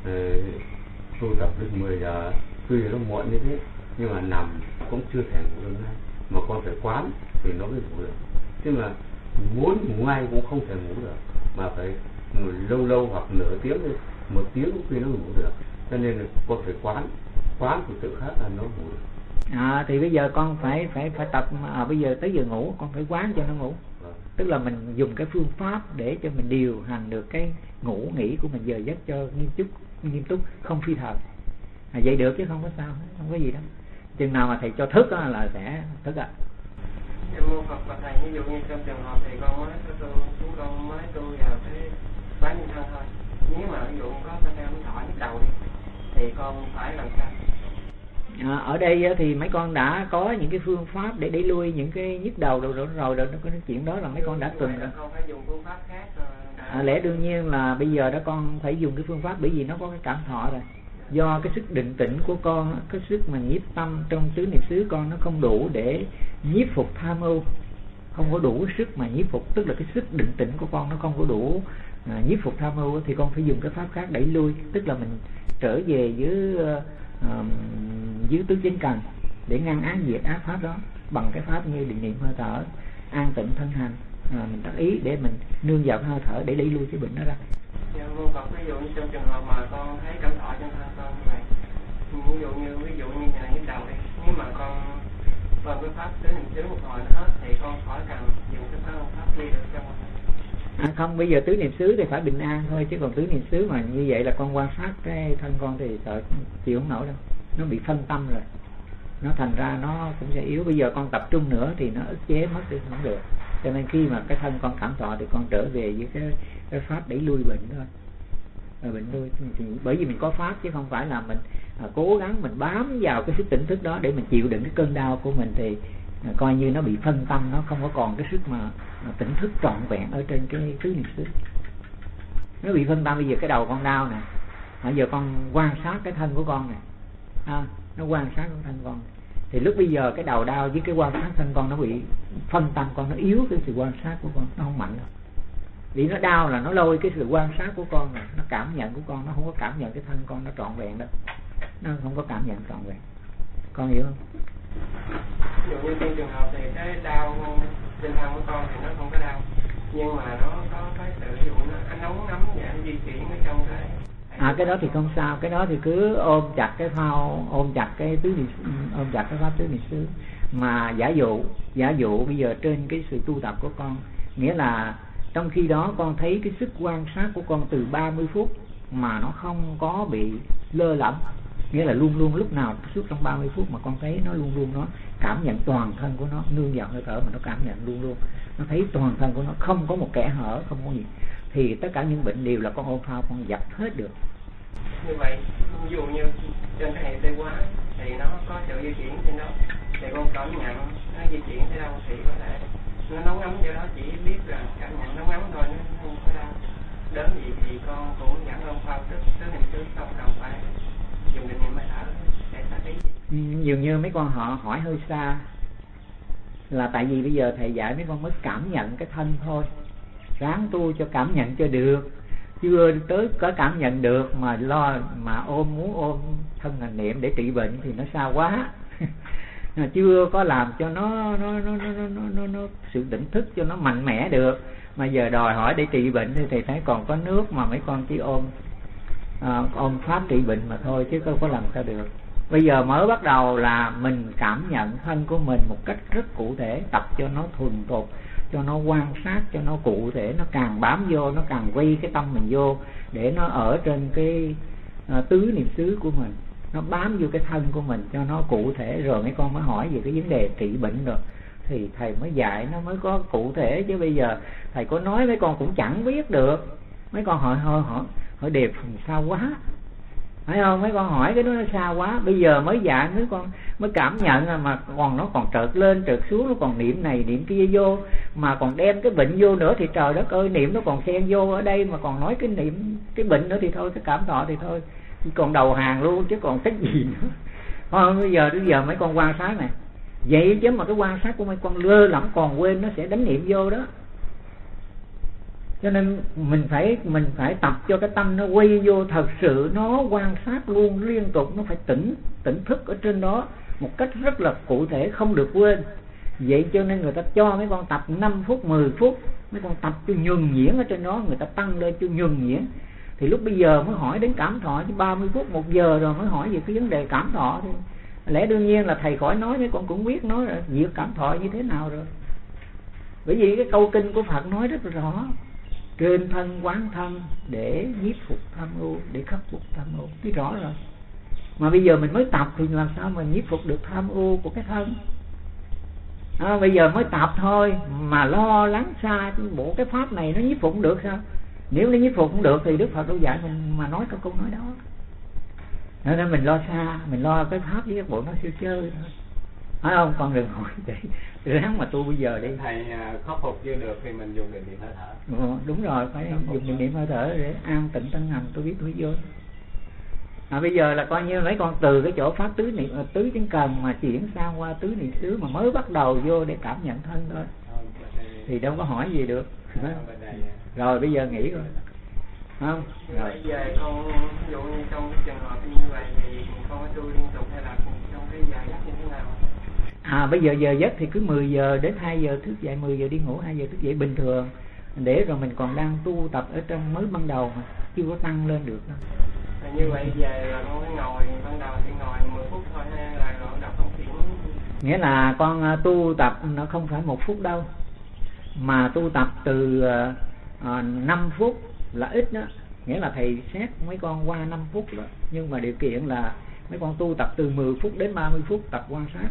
tu tập được 10 giờ, tuy nó muộn như thế nhưng mà nằm cũng chưa thể ngủ được ngay, mà con phải quán thì nó mới ngủ được. Chứ mà muốn ngủ ngay cũng không thể ngủ được, mà phải lâu lâu hoặc nửa tiếng, 1 tiếng cũng khi nó ngủ được. Cho nên là con phải quán thì tự khắc là nó ngủ được. Thì bây giờ con phải tập. Bây giờ tới giờ ngủ con phải quán cho nó ngủ. Tức là mình dùng cái phương pháp để cho mình điều hành được cái ngủ nghỉ của mình giờ giấc cho nghiêm túc, không phi thời. Vậy được chứ không có sao, không có gì đâu. Chừng nào mà thầy cho thức là sẽ thức ạ. Mô Phật và thầy, ví dụ như trong trường hợp thì con mới chúng con mới tu vào cái quán nhân thân thôi. Nếu mà ví dụ có cái thọ nhức đầu đi thì con phải làm sao? Ở đây thì mấy con đã có những cái phương pháp để đẩy lui những cái nhức đầu rồi nó có chuyện đó là mấy con đã từng rồi. Con phải dùng phương pháp khác rồi. Lẽ đương nhiên là bây giờ đó con phải dùng cái phương pháp, bởi vì nó có cái cảm thọ rồi. Do cái sức định tĩnh của con, cái sức mà nhiếp tâm trong tứ niệm xứ con nó không đủ để nhiếp phục tham ưu, không có đủ sức mà nhiếp phục, tức là cái sức định tĩnh của con nó không có đủ nhiếp phục tham ưu, thì con phải dùng cái pháp khác đẩy lui, tức là mình trở về dưới tứ chánh cần để ngăn ác diệt ác pháp đó bằng cái pháp như định niệm hơi thở, an tịnh thân hành. Mình tác ý để mình nương vào hơi thở để đẩy lui cái bệnh đó ra. Mô Phật, ví dụ như trong trường hợp mà con thấy cảm thọ trong thân con như vậy, ví dụ như là nhức đầu đi, nếu mà con cái pháp tứ niệm xứ một hồi nó hết thì con khỏi cần dùng cái pháp gì được cho con. Không, bây giờ tứ niệm xứ thì phải bình an thôi, chứ còn tứ niệm xứ mà như vậy là con quan sát cái thân con thì sợ chịu không nổi đâu, nó bị phân tâm rồi, nó thành ra nó cũng sẽ yếu. Bây giờ con tập trung nữa thì nó ức chế mất đi không được. Cho nên khi mà cái thân con cảm thọ thì con trở về với cái pháp đẩy lui bệnh thôi. Bệnh lui thì bởi vì mình có pháp, chứ không phải là mình cố gắng mình bám vào cái sức tỉnh thức đó để mình chịu đựng cái cơn đau của mình, thì coi như nó bị phân tâm, nó không có còn cái sức mà tỉnh thức trọn vẹn ở trên cái tứ niệm xứ. Nó bị phân tâm. Bây giờ cái đầu con đau nè, bây giờ con quan sát cái thân của con nè, nó quan sát cái thân con, thì lúc bây giờ cái đầu đau với cái quan sát thân con nó bị phân tâm, con nó yếu cái sự quan sát của con, nó không mạnh đâu. Vì nó đau là nó lôi cái sự quan sát của con, nó cảm nhận của con, nó không có cảm nhận cái thân con nó trọn vẹn đâu, nó không có cảm nhận trọn vẹn. Con hiểu không? Ví dụ như trong trường hợp thì cái đau trên thân của con thì nó không có đau, nhưng mà nó có cái sự ví dụ nó nóng nắm và anh di chuyển ở trong cái đó thì không sao, cái đó thì cứ ôm chặt cái phao, ôm chặt cái pháp tứ niệm xứ. Mà giả dụ bây giờ trên cái sự tu tập của con, nghĩa là trong khi đó con thấy cái sức quan sát của con từ 30 phút mà nó không có bị lơ lỏng, nghĩa là luôn luôn lúc nào suốt trong 30 phút mà con thấy nó luôn luôn nó cảm nhận toàn thân của nó, nương vào hơi thở mà nó cảm nhận luôn luôn, nó thấy toàn thân của nó không có một kẽ hở, không có gì, thì tất cả những bệnh đều là con ôm phao con dập hết được. Như vậy ví dụ như trên cái hệ tê quá thì nó có sự di chuyển trên đó, thì con coi cảm nhận nó di chuyển tới đâu thì có thể nó nóng ấm cho đó, chỉ biết là cảm nhận nóng ấm thôi, nó không có đau đớn gì thì con cũng dẫn ông phao tới niệm xứ, không cần phải dùng định niệm hơi thở để ta thấy. Dường như mấy con họ hỏi hơi xa, là tại vì bây giờ thầy dạy mấy con mới cảm nhận cái thân thôi, ráng tu cho cảm nhận cho được, chưa tới có cảm nhận được mà lo mà muốn ôm thân hành niệm để trị bệnh thì nó xa quá. Chưa có làm cho nó sự tỉnh thức cho nó mạnh mẽ được, mà giờ đòi hỏi để trị bệnh thì thầy thấy còn có nước mà mấy con chỉ ôm pháp trị bệnh mà thôi, chứ không có làm sao được. Bây giờ mới bắt đầu là mình cảm nhận thân của mình một cách rất cụ thể, tập cho nó thuần thục, cho nó quan sát, cho nó cụ thể, nó càng bám vô, nó càng quay cái tâm mình vô để nó ở trên cái tứ niệm xứ của mình, nó bám vô cái thân của mình cho nó cụ thể, rồi mấy con mới hỏi về cái vấn đề trị bệnh rồi thì thầy mới dạy nó mới có cụ thể. Chứ bây giờ thầy có nói mấy con cũng chẳng biết được, mấy con hỏi đề phòng sao quá, phải không? Mấy con hỏi cái đó nó xa quá, bây giờ mới dạy mấy con mới cảm nhận mà còn nó còn trợt lên trợt xuống, nó còn niệm này niệm kia vô, mà còn đem cái bệnh vô nữa thì trời đất ơi, niệm nó còn xen vô ở đây mà còn nói cái niệm cái bệnh nữa thì thôi, cái cảm thọ thì thôi, còn đầu hàng luôn chứ còn cái gì nữa. Thôi bây giờ mấy con quan sát này vậy, chứ mà cái quan sát của mấy con lơ lỏng còn quên, nó sẽ đánh niệm vô đó. Cho nên mình phải tập cho cái tâm nó quay vô, thật sự nó quan sát luôn liên tục, nó phải tỉnh thức ở trên đó một cách rất là cụ thể, không được quên. Vậy cho nên người ta cho mấy con tập 5 phút 10 phút, mấy con tập cho nhuần nhuyễn ở trên đó, người ta tăng lên cho nhuần nhuyễn. Thì lúc bây giờ mới hỏi đến cảm thọ, chứ 30 phút 1 giờ rồi mới hỏi về cái vấn đề cảm thọ thì lẽ đương nhiên là thầy khỏi nói, mấy con cũng biết nói rồi việc cảm thọ như thế nào rồi. Bởi vì cái câu kinh của Phật nói rất rõ, trên thân quán thân để nhiếp phục tham ưu, để khắc phục tham ưu, biết rõ rồi. Mà bây giờ mình mới tập thì làm sao mà nhiếp phục được tham ưu của cái thân? Bây giờ mới tập thôi mà lo lắng xa, bộ cái pháp này nó nhiếp phục không được sao? Nếu nó nhiếp phục không được thì Đức Phật đâu dạy mình mà nói câu nói đó. Nên mình lo xa, mình lo cái pháp với cái bộ nó siêu chơi thôi, phải không? Con đừng hỏi để ráng mà tu bây giờ đi. Thầy khắc phục chưa được thì mình dùng định niệm hơi thở. Đúng rồi, phải dùng định niệm hơi thở để an tịnh thân hành, tôi biết tôi vô. Bây giờ là coi như mấy con từ cái chỗ pháp tứ niệm tứ chánh cần mà chuyển sang qua tứ niệm xứ, mà mới bắt đầu vô để cảm nhận thân thôi, thì đâu có hỏi gì được. Rồi bây giờ nghỉ rồi, không? Rồi bây giờ con ví dụ như trong cái trường hợp như vậy thì con có tu liên tục hay là trong cái giờ giấc như thế nào? Bây giờ giờ giấc thì cứ 10 giờ đến 2 giờ thức dậy, 10 giờ đi ngủ, 2 giờ thức dậy bình thường, để rồi mình còn đang tu tập ở trong mới ban đầu mà chưa có tăng lên được đâu. Như vậy về là con phải ngồi, ban đầu thì ngồi 10 phút thôi hay là rồi đọc không chuyển? Nghĩa là con tu tập nó không phải 1 phút đâu, mà tu tập từ 5 phút là ít đó. Nghĩa là thầy xét mấy con qua 5 phút đó, nhưng mà điều kiện là mấy con tu tập từ 10 phút đến 30 phút tập quan sát.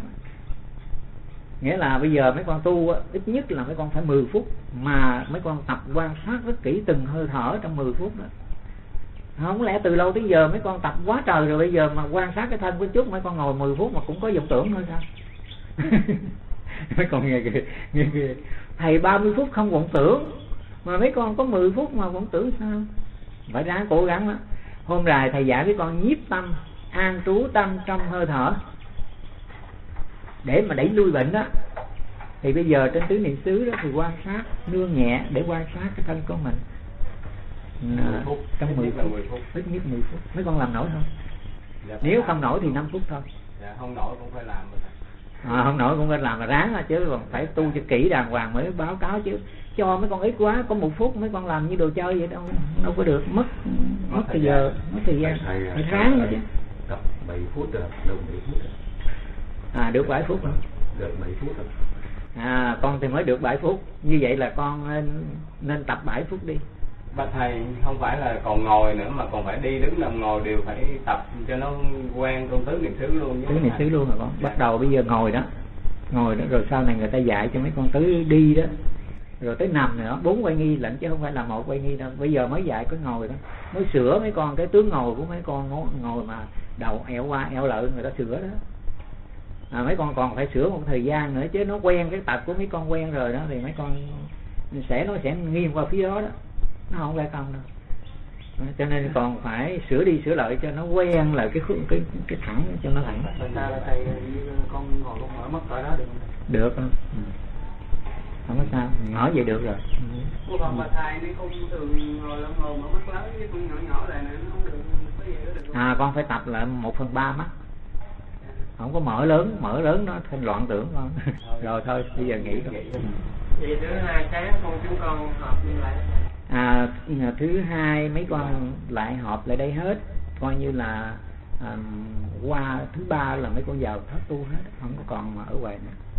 Nghĩa là bây giờ mấy con tu ít nhất là mấy con phải 10 phút, mà mấy con tập quan sát rất kỹ từng hơi thở trong 10 phút đó. Không lẽ từ lâu tới giờ mấy con tập quá trời rồi, bây giờ mà quan sát cái thân của chút mấy con ngồi 10 phút mà cũng có vọng tưởng thôi sao? Mấy con nghe kìa, thầy 30 phút không vọng tưởng mà mấy con có 10 phút mà vọng tưởng sao? Phải ráng cố gắng đó. Hôm nay thầy dạy với con nhiếp tâm, an trú tâm trong hơi thở để mà đẩy lui bệnh đó. Thì bây giờ trên tứ niệm xứ đó thì quan sát nương nhẹ để quan sát cái thân của mình trong 10 phút, ít nhất 10 phút. Mấy con làm nổi không? Dạ, nếu không nổi thì 5 phút thôi. Dạ, không nổi cũng phải làm. Không nổi cũng phải làm mà ráng, chứ còn phải tu cho kỹ đàng hoàng mới báo cáo, chứ cho mấy con ít quá có 1 phút mấy con làm như đồ chơi vậy đâu có được, mất thời giờ, mất thời gian. Phải ráng nữa chứ. Tập 7 phút rồi, đầu 7 phút rồi. Được 7 phút rồi. Được 7 phút rồi. Con thì mới được 7 phút. Như vậy là con nên tập 7 phút đi. Bạch thầy, không phải là còn ngồi nữa mà còn phải đi đứng nằm ngồi đều phải tập cho nó quen con tứ niệm xứ luôn. Tứ niệm xứ luôn hả con? Bắt đầu bây giờ ngồi đó rồi sau này người ta dạy cho mấy con tứ đi đó, rồi tới nằm nữa, 4 quay nghi lận chứ không phải là 1 quay nghi đâu. Bây giờ mới dạy có ngồi đó, mới sửa mấy con cái tướng ngồi của mấy con ngồi mà đầu eo qua eo lợi, người ta sửa đó. mấy con còn phải sửa một thời gian nữa, chứ nó quen cái tật của mấy con quen rồi đó thì mấy con nó sẽ nghiêng qua phía đó đó, nó không ra công đâu. Cho nên còn phải sửa đi sửa lại cho nó quen là cái thẳng cho nó thẳng. Sao là thầy con ngồi con mở mắt cỡ đó được không? Được không? Không có sao, mở vậy được rồi. Còn bà thầy nên không thường ngồi mở mắt lớn với con nhỏ lại nó không được, có gì đó được. Con phải tập lại 1/3 mắt. Không có mở lớn nó thành loạn tưởng con. Rồi thôi bây giờ nghỉ rồi. Vậy thứ hai sáng chúng con họp lại. Thứ hai mấy con lại họp lại đây hết, coi như là qua thứ ba là mấy con vào thất tu hết, không còn ở ngoài nữa.